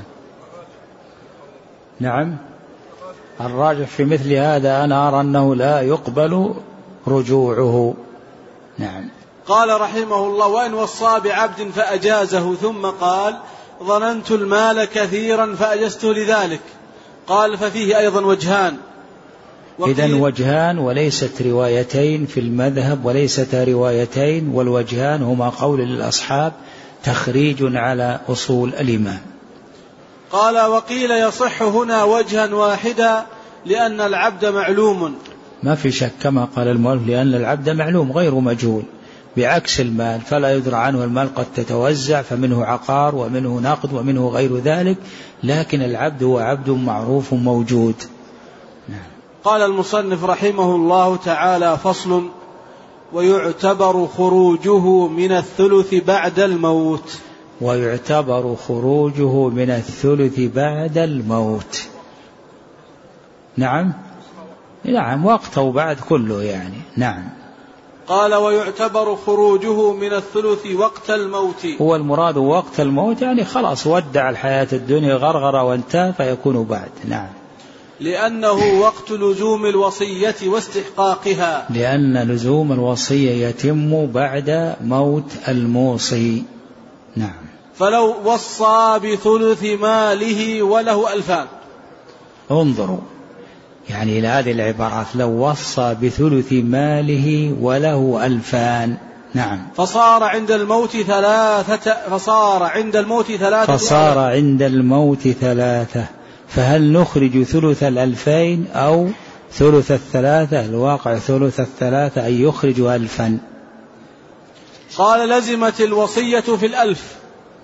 نعم. الراجح في مثل هذا أنا أرى أنه لا يقبل رجوعه. نعم.
قال رحمه الله: وإن وصى بعبد فأجازه ثم قال: ظننت المال كثيرا فأجزته لذلك، قال: ففيه أيضا وجهان.
إذن وجهان وليست روايتين في المذهب، وليستا روايتين، والوجهان هما قول للأصحاب تخريج على أصول الإمام.
قال: وقيل يصح هنا وجها واحدا لأن العبد معلوم.
ما في شك كما قال المؤلف، لأن العبد معلوم غير مجهول، بعكس المال فلا يدرى عنه. المال قد تتوزع فمنه عقار ومنه نقد ومنه غير ذلك، لكن العبد هو عبد معروف موجود. نعم.
قال المصنف رحمه الله تعالى: فصل: ويعتبر خروجه من الثلث بعد الموت.
ويعتبر خروجه من الثلث بعد الموت. نعم. نعم. وقته بعد كله يعني. نعم.
قال: ويعتبر خروجه من الثلث وقت الموت.
هو المراد وقت الموت يعني خلاص ودع الحياة الدنيا غرغرة وانتهى فيكون بعد. نعم.
لأنه وقت لزوم الوصية واستحقاقها.
لأن لزوم الوصية يتم بعد موت الموصي. نعم.
فلو وصى بثلث ماله وله ألفان.
انظروا يعني إلى هذه العبارات: لو وصى بثلث ماله وله ألفان. نعم.
فصار عند الموت ثلاثة فصار عند الموت ثلاثة
فصار عند الموت ثلاثة فهل نخرج ثلث الألفين أو ثلث الثلاثة؟ الواقع ثلث الثلاثة أي يخرج ألفا.
قال: لزمت الوصية في الألف.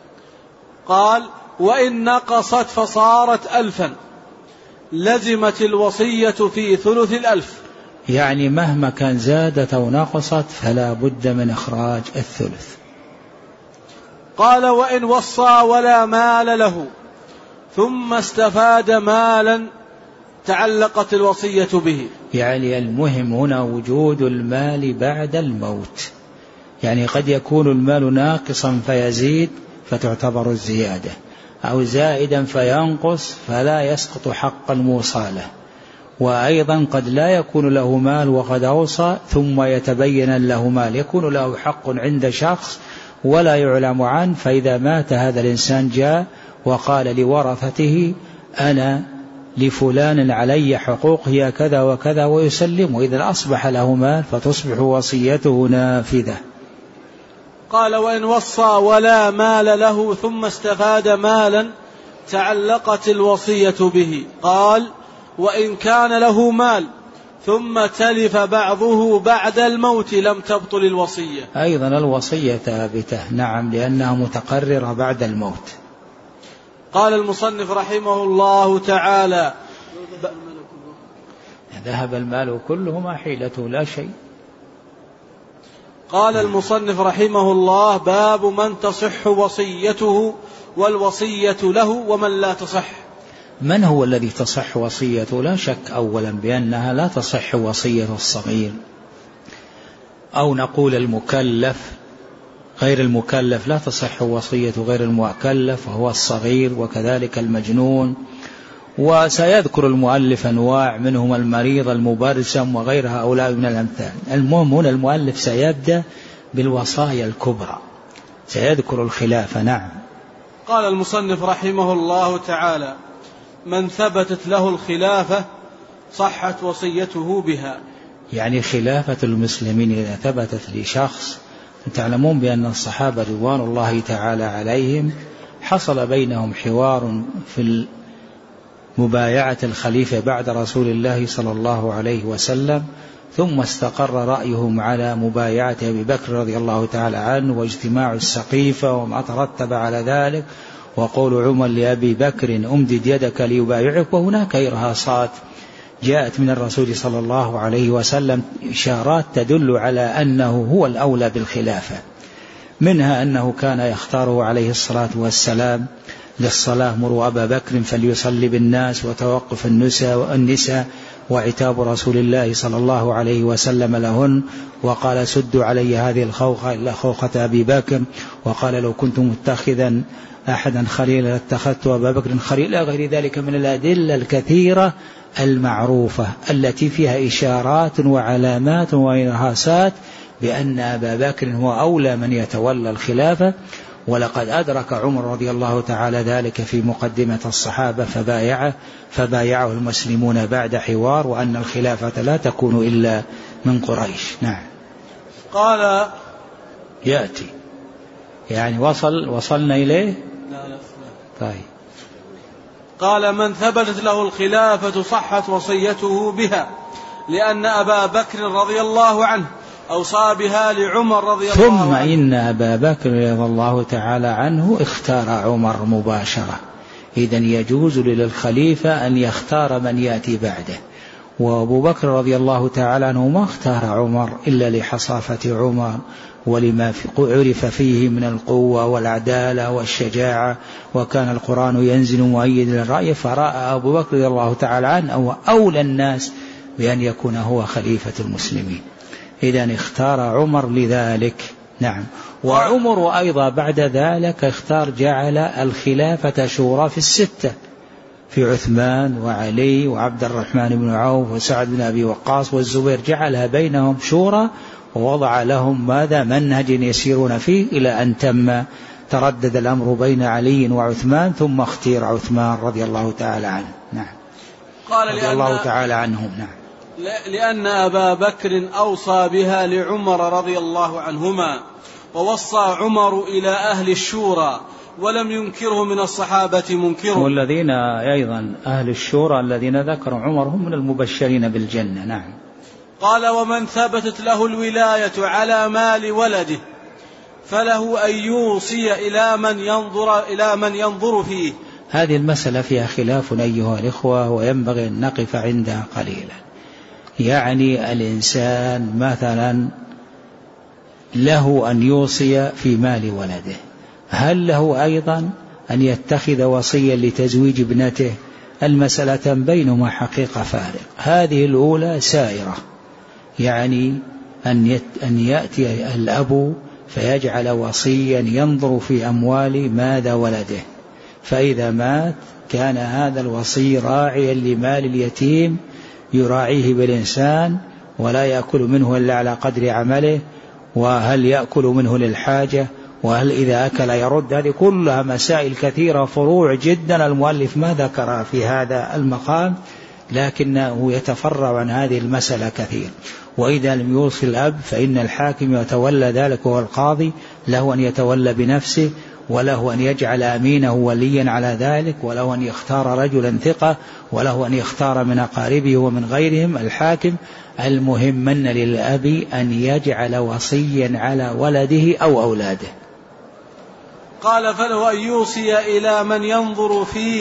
قال: وإن نقصت فصارت ألفا لزمت الوصية في ثلث الألف.
يعني مهما كان زادت أو نقصت فلا بد من إخراج الثلث.
قال: وإن وصى ولا مال له ثم استفاد مالا تعلقت الوصية به.
يعني المهم هنا وجود المال بعد الموت، يعني قد يكون المال ناقصا فيزيد فتعتبر الزيادة، أو زائدا فينقص فلا يسقط حق الموصالة، وأيضا قد لا يكون له مال وقد أوصى ثم يتبين له مال، يكون له حق عند شخص ولا يعلم عنه، فإذا مات هذا الإنسان جاء وقال لورثته: أنا لفلان علي حقوق هي كذا وكذا، ويسلم، وإذا أصبح له مال فتصبح وصيته نافذة.
قال: وإن وصى ولا مال له ثم استفاد مالا تعلقت الوصية به. قال: وإن كان له مال ثم تلف بعضه بعد الموت لم تبطل الوصية.
أيضا الوصية ثابتة. نعم، لأنها متقررة بعد الموت.
قال المصنف رحمه الله تعالى:
ذهب المال كله ما حيلته لا شيء.
قال المصنف رحمه الله: باب من تصح وصيته والوصية له ومن لا تصح.
من هو الذي تصح وصيته؟ لا شك أولا بأنها لا تصح وصية الصغير، أو نقول المكلف. غير المكلف لا تصح وصية غير المكلف وهو الصغير، وكذلك المجنون. وسيذكر المؤلف أنواع منهم المريض المبرسم وغير هؤلاء من الأمثال. المهم هنا المؤلف سيبدأ بالوصايا الكبرى، سيذكر الخلافة. نعم.
قال المصنف رحمه الله تعالى: من ثبتت له الخلافة صحت وصيته بها. يعني
خلافة المسلمين إذا ثبتت لشخص، تعلمون بأن الصحابة رضوان الله تعالى عليهم حصل بينهم حوار في مبايعة الخليفة بعد رسول الله صلى الله عليه وسلم، ثم استقر رأيهم على مبايعة أبي بكر رضي الله تعالى عنه واجتماع السقيفة وما ترتب على ذلك، وقول عمر لأبي بكر أمدد يدك ليبايعك. وهناك إرهاصات جاءت من الرسول صلى الله عليه وسلم، إشارات تدل على أنه هو الأولى بالخلافة، منها أنه كان يختاره عليه الصلاة والسلام للصلاة: مروا أبا بكر فليصلي بالناس، وتوقف النساء وعتاب رسول الله صلى الله عليه وسلم لهن، وقال: سدوا علي هذه الخوخة إلا خوخة أبي بكر، وقال: لو كنت متخذا أحدا خليلا لاتخذت أبا بكر خليلا. غير ذلك من الأدلة الكثيرة المعروفة التي فيها إشارات وعلامات وإرهاصات بأن أبا بكر هو أولى من يتولى الخلافة. ولقد أدرك عمر رضي الله تعالى ذلك في مقدمة الصحابة فبايعه فبايعه المسلمون بعد حوار، وأن الخلافة لا تكون إلا من قريش. نعم.
قال
يأتي يعني وصل وصلنا إليه.
لا لا.
طيب.
قال: من ثبتت له الخلافة صحت وصيته بها، لأن أبا بكر رضي الله عنه أوصى بها لعمر رضي الله عنه.
ثم إن أبا بكر رضي الله تعالى عنه اختار عمر مباشرة، إذن يجوز للخليفة أن يختار من يأتي بعده. وأبو بكر رضي الله تعالى عنه ما اختار عمر إلا لحصافة عمر ولما عرف فيه من القوة والعدالة والشجاعة، وكان القرآن ينزل مؤيد للرأي، فرأى أبو بكر رضي الله تعالى عنه أو أولى الناس بأن يكون هو خليفة المسلمين، إذن اختار عمر لذلك. نعم. وعمر أيضا بعد ذلك اختار جعل الخلافة شورى في الستة، في عثمان وعلي وعبد الرحمن بن عوف وسعد بن أبي وقاص والزبير، جعلها بينهم شورى ووضع لهم ماذا منهج يسيرون فيه، إلى أن تم تردد الأمر بين علي وعثمان، ثم اختير عثمان رضي الله تعالى عنه. نعم.
قال:
رضي الله تعالى عنهم. نعم.
لأن أبا بكر أوصى بها لعمر رضي الله عنهما، ووصى عمر إلى أهل الشورى ولم ينكره من الصحابة منكر.
والذين أيضا أهل الشورى الذين ذكر عمر هم من المبشرين بالجنة. نعم.
قال: ومن ثبتت له الولاية على مال ولده فله أن يوصي إلى من ينظر إلى من ينظر فيه.
هذه المسألة فيها خلاف أيها الإخوة، وينبغي أن نقف عندها قليلا. يعني الإنسان مثلا له أن يوصي في مال ولده، هل له أيضا أن يتخذ وصيا لتزويج ابنته؟ المسألة بينهما حقيقة فارق. هذه الأولى سائرة، يعني أن يأتي الأب فيجعل وصيا ينظر في أموال ماذا ولده، فإذا مات كان هذا الوصي راعيا لمال اليتيم يراعيه بالإنسان، ولا يأكل منه إلا على قدر عمله، وهل يأكل منه للحاجة، وهل إذا أكل يرد. هذه كلها مسائل كثيرة فروع جدا، المؤلف ما ذكر في هذا المقام، لكنه يتفرع عن هذه المسألة كثير. وإذا لم يوصي الأب فإن الحاكم يتولى ذلك، وهو القاضي، له أن يتولى بنفسه، وله أن يجعل أمينه وليا على ذلك، وله أن يختار رجلا ثقة، وله أن يختار من أقاربه ومن غيرهم الحاكم. المهم من للأب أن يجعل وصيا على ولده أو أولاده.
قال: فله أن يوصي إلى من ينظر فيه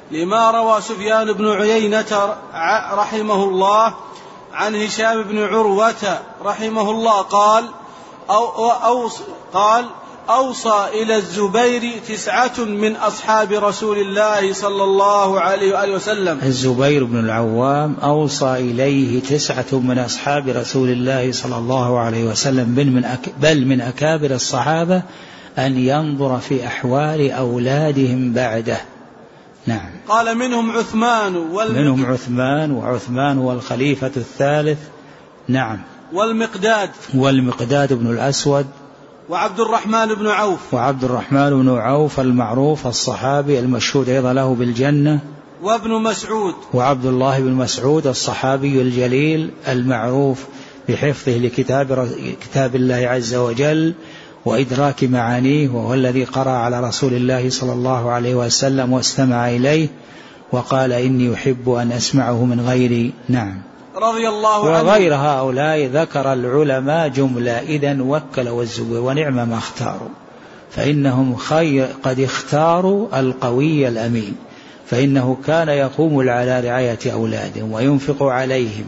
لما روى سفيان بن عيينة رحمه الله عن هشام بن عروة رحمه الله قال أو أو قال أوصى إلى الزبير تسعة من أصحاب رسول الله صلى الله عليه وآله وسلم.
الزبير بن العوام أوصى إليه تسعة من أصحاب رسول الله صلى الله عليه وسلم بل من أكابر الصحابة أن ينظر في أحوال أولادهم بعده. نعم.
قال منهم عثمان
منهم عثمان وعثمان هو الخليفة الثالث. نعم.
والمقداد
والمقداد بن الأسود
وعبد الرحمن بن عوف
وعبد الرحمن بن عوف المعروف الصحابي المشهود أيضا له بالجنة.
وابن مسعود
وعبد الله بن مسعود الصحابي الجليل المعروف بحفظه لكتاب كتاب الله عز وجل وإدراك معانيه، وهو الذي قرأ على رسول الله صلى الله عليه وسلم واستمع إليه وقال إني أحب أن أسمعه من غيري. نعم.
رضي الله عنه.
وغير هؤلاء ذكر العلماء جملة إذن وكلوا الزبير ونعم ما اختاروا، فإنهم خير قد اختاروا القوي الأمين، فإنه كان يقوم على رعاية أولادهم وينفق عليهم،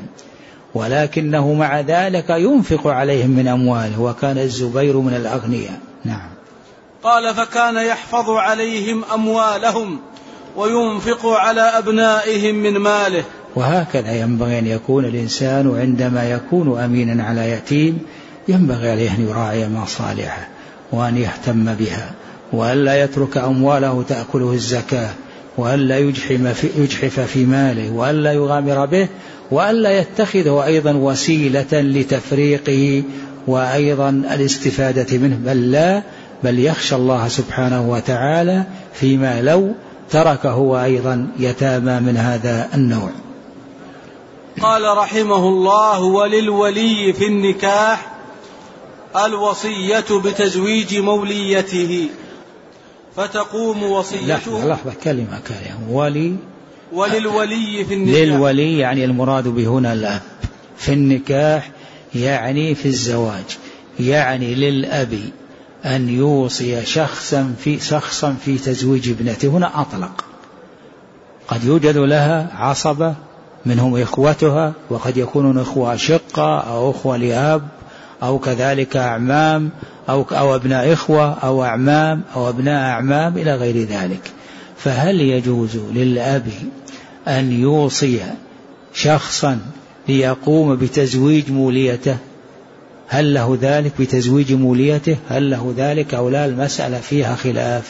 ولكنه مع ذلك ينفق عليهم من أمواله، وكان الزبير من الأغنياء. نعم.
قال فكان يحفظ عليهم أموالهم وينفق على أبنائهم من ماله.
وهكذا ينبغي أن يكون الإنسان عندما يكون أمينا على يتيم، ينبغي عليه أن يراعي مصالحه وأن يهتم بها، وألا يترك أمواله تأكله الزكاة، وألا يجحف في ماله، وألا يغامر به، وألا يتخذه أيضا وسيلة لتفريقه وأيضا الاستفادة منه، بل لا بل يخشى الله سبحانه وتعالى فيما لو تركه أيضا يتامى من هذا النوع.
قال رحمه الله: وللولي في النكاح الوصية بتزويج موليته، فتقوم وصيته.
لحظة لحظة كلمة كلمة ولي
وللولي في النكاح.
للولي يعني المراد بهنا الأب، في النكاح يعني في الزواج، يعني للأب أن يوصي شخصا في شخصا في تزويج ابنته. هنا أطلق، قد يوجد لها عصبة منهم إخوتها، وقد يكونون إخوة شقة أو أخوة لأب أو كذلك أعمام أو, أو أبناء إخوة أو أعمام أو أبناء أعمام إلى غير ذلك. فهل يجوز للأب أن يوصي شخصا ليقوم بتزويج موليته؟ هل له ذلك بتزويج موليته؟ هل له ذلك أو لا؟ المسألة فيها خلاف.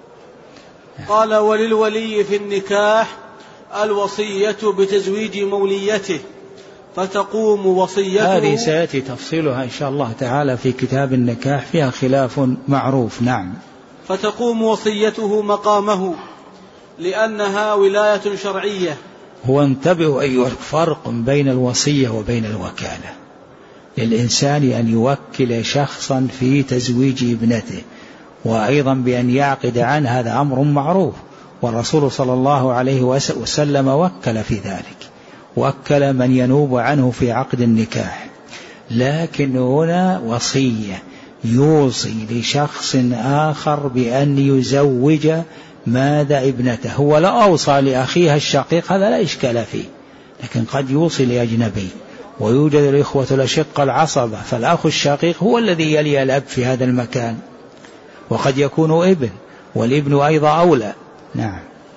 قال: وللولي في النكاح الوصية بتزويج موليته، فتقوم وصيته.
هذه سيأتي تفصيلها إن شاء الله تعالى في كتاب النكاح، فيها خلاف معروف. نعم.
فتقوم وصيته مقامه لأنها ولاية شرعية.
هو انتبهوا أيها الفرق بين الوصية وبين الوكالة. للإنسان أن يوكل شخصا في تزويج ابنته، وأيضا بأن يعقد عنه، هذا أمر معروف، والرسول صلى الله عليه وسلم وكل في ذلك، وكل من ينوب عنه في عقد النكاح. لكن هنا وصية يوصي لشخص آخر بأن يزوج ماذا ابنته. هو لا أوصى لأخيها الشقيق، هذا لا إشكال فيه، لكن قد يوصي لأجنبي، ويوجد الإخوة الأشقة العصبة، فالأخ الشقيق هو الذي يلي الأب في هذا المكان، وقد يكون ابن، والابن أيضا أولى. نعم.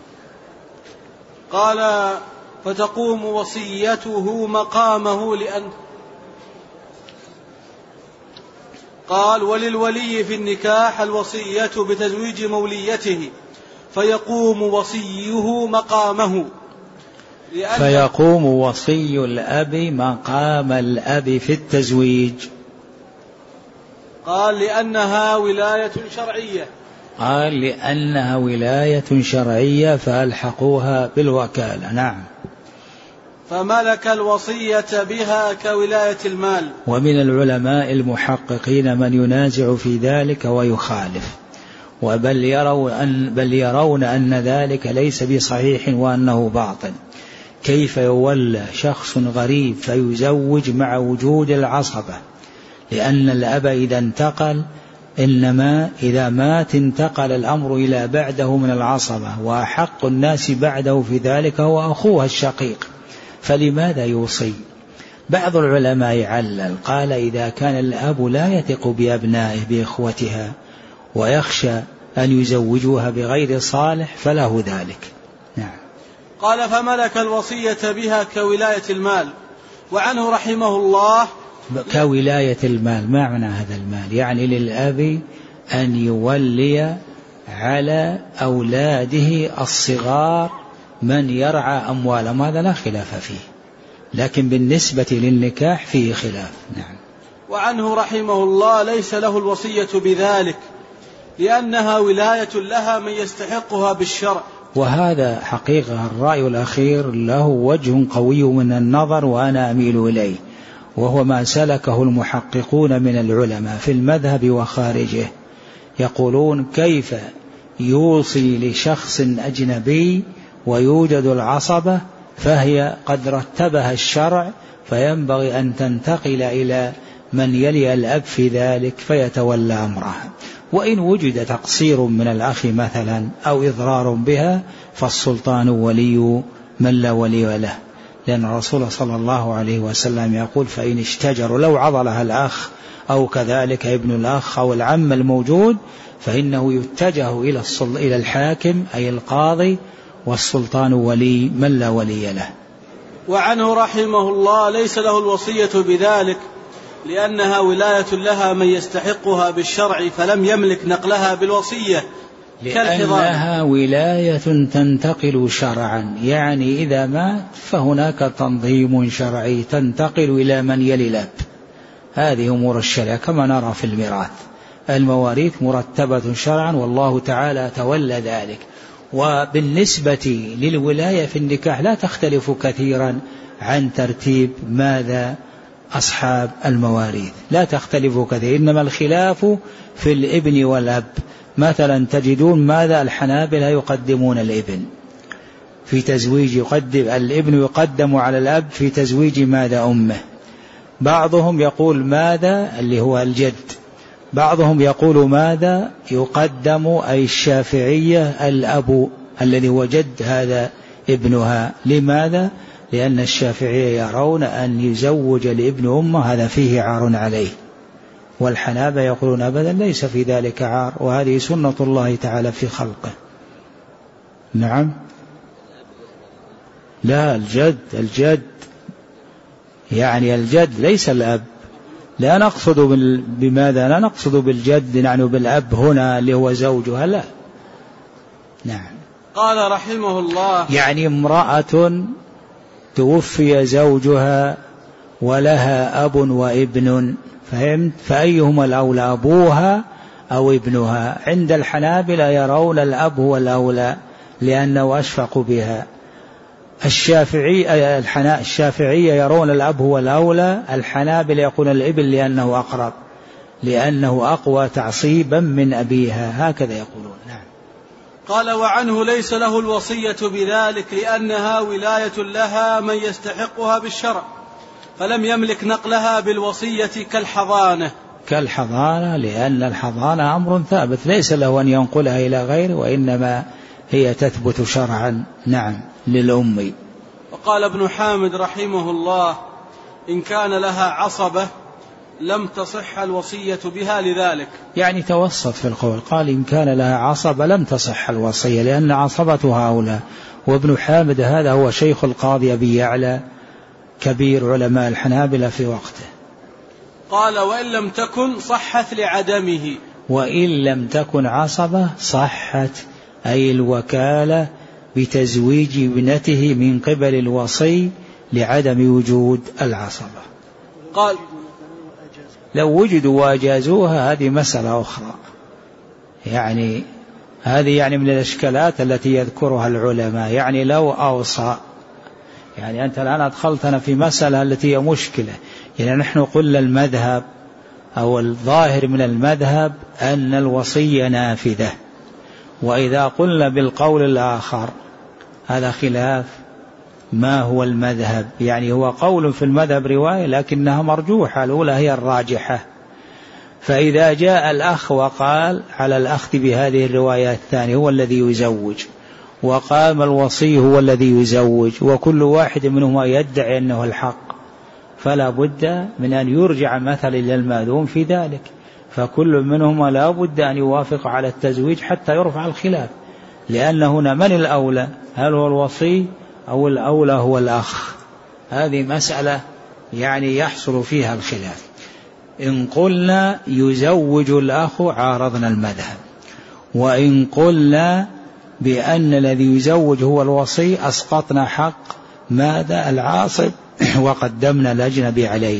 قال: فتقوم وصيته مقامه لأن قال: وللولي في النكاح الوصية بتزويج موليته، فيقوم وصيه مقامه
فيقوم وصي الأب مقام الأب في التزويج.
قال: لأنها ولاية شرعية.
قال: لأنها ولاية شرعية فألحقوها بالوكالة. نعم.
فملك الوصية بها كولاية المال.
ومن العلماء المحققين من ينازع في ذلك ويخالف، وبل يرون أن, بل يرون أن ذلك ليس بصحيح وأنه باطل. كيف يولى شخص غريب فيزوج مع وجود العصبة؟ لأن الأب إذا انتقل إنما إذا مات انتقل الأمر إلى بعده من العصبة، وأحق الناس بعده في ذلك هو أخوها الشقيق، فلماذا يوصي؟ بعض العلماء علل قال إذا كان الأب لا يثق بأبنائه بإخوتها ويخشى أن يزوجوها بغير صالح فله ذلك. نعم.
قال فملك الوصية بها كولاية المال. وعنه رحمه الله
كولاية المال، ما معنى هذا المال؟ يعني للأب أن يولي على أولاده الصغار من يرعى أموالهم، هذا لا خلاف فيه، لكن بالنسبة للنكاح فيه خلاف. نعم.
وعنه رحمه الله ليس له الوصية بذلك لأنها ولاية لها من يستحقها بالشرع.
وهذا حقيقة الرأي الأخير له وجه قوي من النظر وأنا أميل إليه، وهو ما سلكه المحققون من العلماء في المذهب وخارجه، يقولون كيف يوصي لشخص أجنبي ويوجد العصبة فهي قد رتبها الشرع، فينبغي أن تنتقل إلى من يلي الأب في ذلك فيتولى أمرها. وإن وجد تقصير من الأخ مثلا أو إضرار بها فالسلطان ولي من لا ولي له، لأن الرسول صلى الله عليه وسلم يقول فإن اشتجروا لو عضلها الأخ أو كذلك ابن الأخ أو العم الموجود فإنه يتجه إلى إلى الحاكم أي القاضي، والسلطان ولي من لا ولي له.
وعنه رحمه الله ليس له الوصية بذلك لأنها ولاية لها من يستحقها بالشرع فلم يملك نقلها بالوصية،
لأنها ولاية تنتقل شرعا، يعني إذا مات فهناك تنظيم شرعي تنتقل إلى من يلي الأب. هذه أمور الشرع كما نرى في الميراث، المواريث مرتبة شرعا والله تعالى تولى ذلك. وبالنسبة للولاية في النكاح لا تختلف كثيرا عن ترتيب ماذا أصحاب المواريث، لا تختلف كثيرا، إنما الخلاف في الابن والأب. مثلا تجدون ماذا الحنابلة يقدمون الابن في تزويج، يقدم الابن يقدم على الأب في تزويج ماذا أمه، بعضهم يقول ماذا اللي هو الجد، بعضهم يقول ماذا يقدم أي الشافعية الأب الذي هو جد هذا ابنها. لماذا؟ لأن الشافعية يرون أن يزوج لابن أمه هذا فيه عار عليه، والحنابلة يقولون أبدا ليس في ذلك عار، وهذه سنة الله تعالى في خلقه. نعم. لا الجد، الجد يعني الجد ليس الأب، لا نقصد بماذا لا نقصد بالجد يعني بالأب هنا اللي هو زوجها، لا. نعم.
قال رحمه الله
يعني امرأة توفي زوجها ولها أب وابن، فهمت؟ فأيهما الأولى أبوها أو ابنها؟ عند الحنابلة يرون الأب هو الأولى لأنه أشفق بها، الشافعي الشافعية يرون الأب هو الأولى، الحنابلة يقول الابن لأنه أقرب، لأنه أقوى تعصيبا من أبيها، هكذا يقولون. نعم.
قال وعنه ليس له الوصية بذلك لأنها ولاية لها من يستحقها بالشرع فلم يملك نقلها بالوصية كالحضانة.
كالحضانة لأن الحضانة أمر ثابت ليس له أن ينقلها إلى غيره، وإنما هي تثبت شرعا. نعم للأم.
وقال ابن حامد رحمه الله إن كان لها عصبة لم تصح الوصية بها لذلك،
يعني توسط في القول، قال إن كان لها عصبة لم تصح الوصية لأن عصبتها أولى. وابن حامد هذا هو شيخ القاضي أبي يعلى كبير علماء الحنابلة في وقته.
قال وإن لم تكن صحت لعدمه،
وإن لم تكن عصبة صحت أي الوكالة بتزويج ابنته من قبل الوصي لعدم وجود العصبة.
قال
لو وجدوا واجازوها هذه مسألة أخرى، يعني هذه يعني من الإشكالات التي يذكرها العلماء، يعني لو أوصى، يعني أنت الآن أدخلتنا في مسألة التي هي مشكلة، يعني نحن قلنا المذهب أو الظاهر من المذهب أن الوصية نافذة، وإذا قلنا بالقول الآخر هذا خلاف ما هو المذهب، يعني هو قول في المذهب رواية لكنها مرجوحة، الأولى هي الراجحة. فإذا جاء الأخ وقال على الأخذ بهذه الرواية الثانية هو الذي يزوج، وقام الوصي هو الذي يزوج، وكل واحد منهما يدعي أنه الحق، فلا بد من أن يرجع مثلا إلى المأذون في ذلك، فكل منهما لا بد أن يوافق على التزويج حتى يرفع الخلاف، لأن هنا من الأولى؟ هل هو الوصي أو الأولى هو الأخ؟ هذه مسألة يعني يحصل فيها الخلاف. إن قلنا يزوج الأخ عارضنا المذهب، وإن قلنا بأن الذي يزوج هو الوصي أسقطنا حق ماذا؟ العاصب، وقدمنا الأجنبي عليه.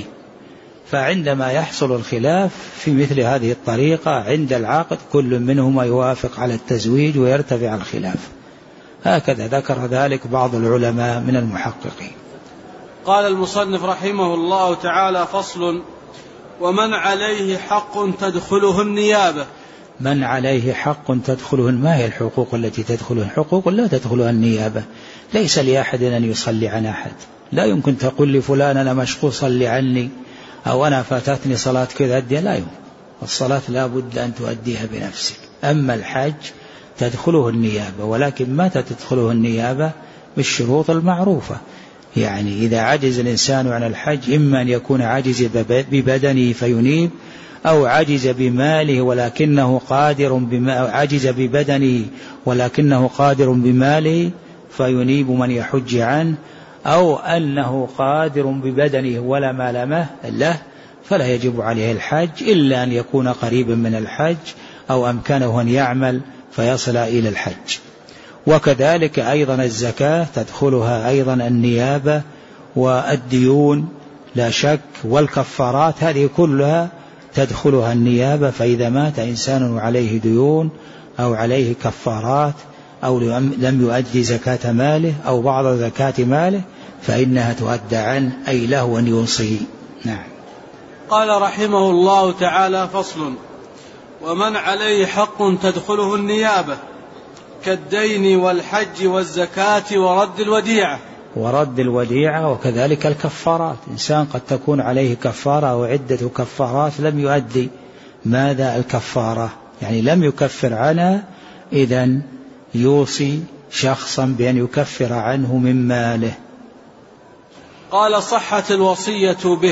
فعندما يحصل الخلاف في مثل هذه الطريقة عند العقد كل منهما يوافق على التزويج ويرتفع الخلاف. هكذا ذكر ذلك بعض العلماء من المحققين.
قال المصنف رحمه الله تعالى: فصل: ومن عليه حق تدخله النيابة.
من عليه حق تدخله، ما هي الحقوق التي تدخله؟ حقوق لا تدخلها النيابة. ليس لأحد أن يصلي عن أحد، لا يمكن تقول لفلان أنا مشغول صلي عني، أو أنا فاتتني صلاة كذا أديها، لا يمكن. الصلاة لا بد أن تؤديها بنفسك. أما الحج تدخله النيابة، ولكن متى تدخله النيابة؟ بالشروط المعروفة. يعني إذا عجز الإنسان عن الحج إما أن يكون عجز ببدنه فينيب، أو عجز بماله ولكنه قادر بما عجز ببدنه ولكنه قادر بماله فينيب من يحج عنه، أو أنه قادر ببدنه ولا مال له فلا يجب عليه الحج إلا أن يكون قريبا من الحج أو أمكنه أن يعمل فيصل إلى الحج. وكذلك أيضا الزكاة تدخلها أيضا النيابة، والديون لا شك، والكفارات هذه كلها تدخلها النيابة. فإذا مات إنسان عليه ديون أو عليه كفارات أو لم يؤدي زكاة ماله أو بعض زكاة ماله فإنها تؤدى عنه، أي له أن يوصي. نعم.
قال رحمه الله تعالى: فصل: ومن عليه حق تدخله النيابة كالدين والحج والزكاة ورد الوديعة.
ورد الوديعة وكذلك الكفارات. إنسان قد تكون عليه كفارة أو عدة كفارات لم يؤدي ماذا؟ الكفارة، يعني لم يكفر عنها، إذن يوصي شخصا بأن يكفر عنه من ماله.
قال: صحت الوصية به.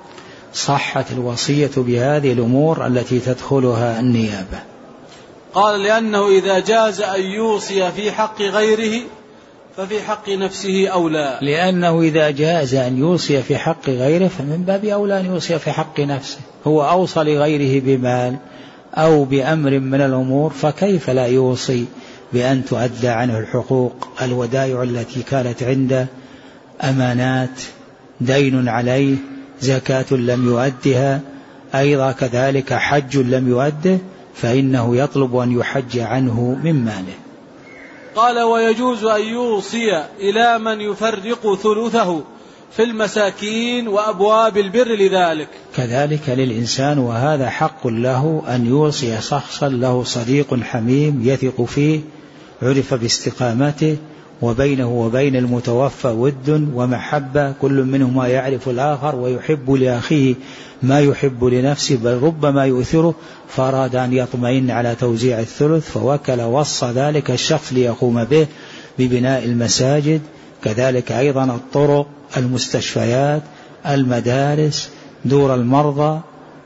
صحت الوصية بهذه الأمور التي تدخلها النيابة.
قال: لأنه إذا جاز أن يوصي في حق غيره ففي حق نفسه أولى.
لأنه إذا جاز أن يوصي في حق غيره فمن باب أولى أن يوصي في حق نفسه. هو أوصى لغيره بمال أو بأمر من الأمور، فكيف لا يوصي بأن تؤدى عنه الحقوق؟ الودائع التي كانت عنده، أمانات، دين عليه، زكاة لم يؤدها، أيضا كذلك حج لم يؤده، فإنه يطلب أن يحج عنه من ماله.
قال: ويجوز أن يوصي إلى من يفرق ثلثه في المساكين وأبواب البر لذلك.
كذلك للإنسان، وهذا حق له، أن يوصي شخصا له صديق حميم يثق فيه عرف باستقامته، وبينه وبين المتوفى ود ومحبة، كل منهما يعرف الآخر ويحب لأخيه ما يحب لنفسه، بل ربما يؤثره، فأراد أن يطمئن على توزيع الثلث فوكل وصى ذلك الشخص ليقوم به ببناء المساجد. كذلك أيضا الطرق، المستشفيات، المدارس، دور المرضى،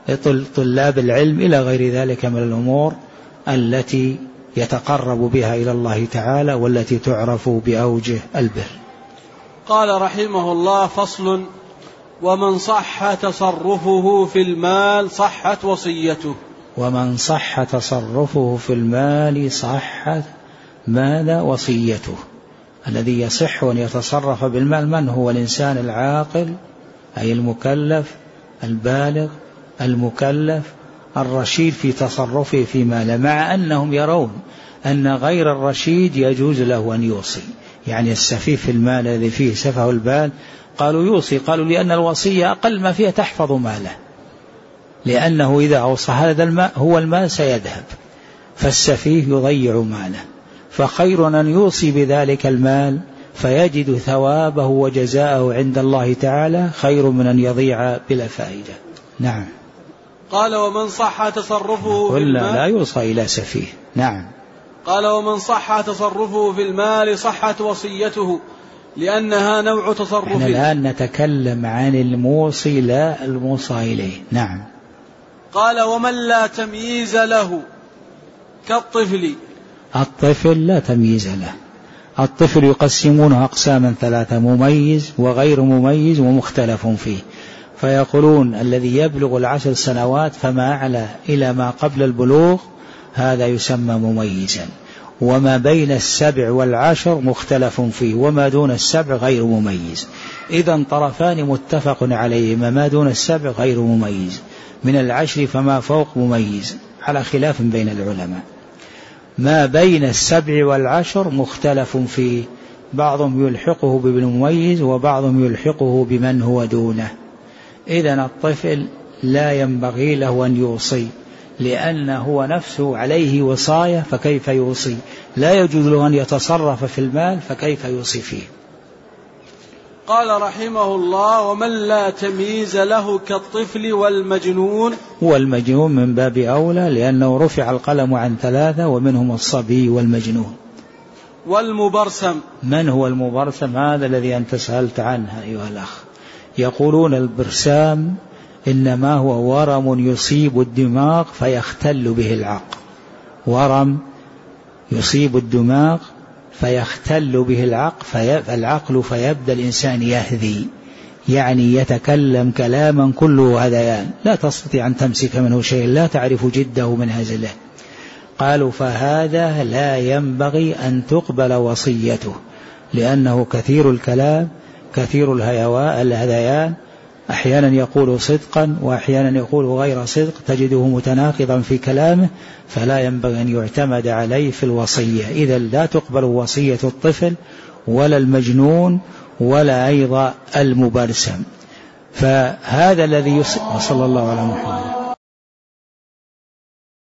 طلاب العلم، إلى غير ذلك من الأمور التي يتقرب بها إلى الله تعالى والتي تعرف بأوجه البر.
قال رحمه الله: فصل: ومن صح تصرفه في المال صحت وصيته.
ومن صح تصرفه في المال صحت ماذا؟ وصيته. الذي يصح أن يتصرف بالمال من هو؟ الإنسان العاقل، أي المكلف البالغ المكلف الرشيد في تصرفه في ماله، مع أنهم يرون أن غير الرشيد يجوز له أن يوصي. يعني السفيف في المال الذي فيه سفه البال قالوا يوصي، قالوا لأن الوصية أقل ما فيها تحفظ ماله، لأنه إذا أوصى هذا المال هو المال سيذهب، فالسفيه يضيع ماله، فخير أن يوصي بذلك المال فيجد ثوابه وجزاءه عند الله تعالى خير من أن يضيع بلا فائدة. نعم.
قال ومن صح تصرفه في
قلنا
المال
لا يوصى إلى سفيه. نعم.
قال ومن صح تصرفه في المال صحت وصيته لأنها نوع تصرف.
نحن الآن نتكلم عن الموصي لا الموصى إليه. نعم.
قال ومن لا تمييز له كالطفل.
الطفل لا تمييز له. الطفل يقسمونه أقساما ثلاثة: مميز وغير مميز ومختلف فيه. فيقولون الذي يبلغ العشر سنوات فما أعلى إلى ما قبل البلوغ هذا يسمى مميزا، وما بين السبع والعشر مختلف فيه، وما دون السبع غير مميز. إذن طرفان متفق عليهما، ما دون السبع غير مميز، من العشر فما فوق مميز، على خلاف بين العلماء. ما بين السبع والعشر مختلف فيه، بعضهم يلحقه بالمميز وبعضهم يلحقه بمن هو دونه. إذن الطفل لا ينبغي له أن يوصي، لأنه هو نفسه عليه وصاية، فكيف يوصي؟ لا يجوز له أن يتصرف في المال، فكيف يوصي فيه؟
قال رحمه الله ومن لا تمييز له كالطفل والمجنون.
والمجنون من باب أولى، لأنه رفع القلم عن ثلاثة ومنهم الصبي والمجنون.
والمبرسم.
من هو المبرسم؟ هذا الذي أنت سألت عنه أيها الأخ. يقولون البرسام إنما هو ورم يصيب الدماغ فيختل به العقل. ورم يصيب الدماغ فيختل به العقل فالعقل فيبدأ الإنسان يهذي، يعني يتكلم كلاما كله هذيان، لا تستطيع أن تمسك منه شيء، لا تعرف جده من هزله. قالوا فهذا لا ينبغي أن تقبل وصيته، لأنه كثير الكلام كثير الهذيان، أحيانا يقول صدقا وأحيانا يقول غير صدق، تجده متناقضا في كلامه، فلا ينبغي أن يعتمد عليه في الوصية. إذا لا تقبل وصية الطفل ولا المجنون ولا أيضا المبرسم. فهذا الذي يص... وصلى الله على محمد.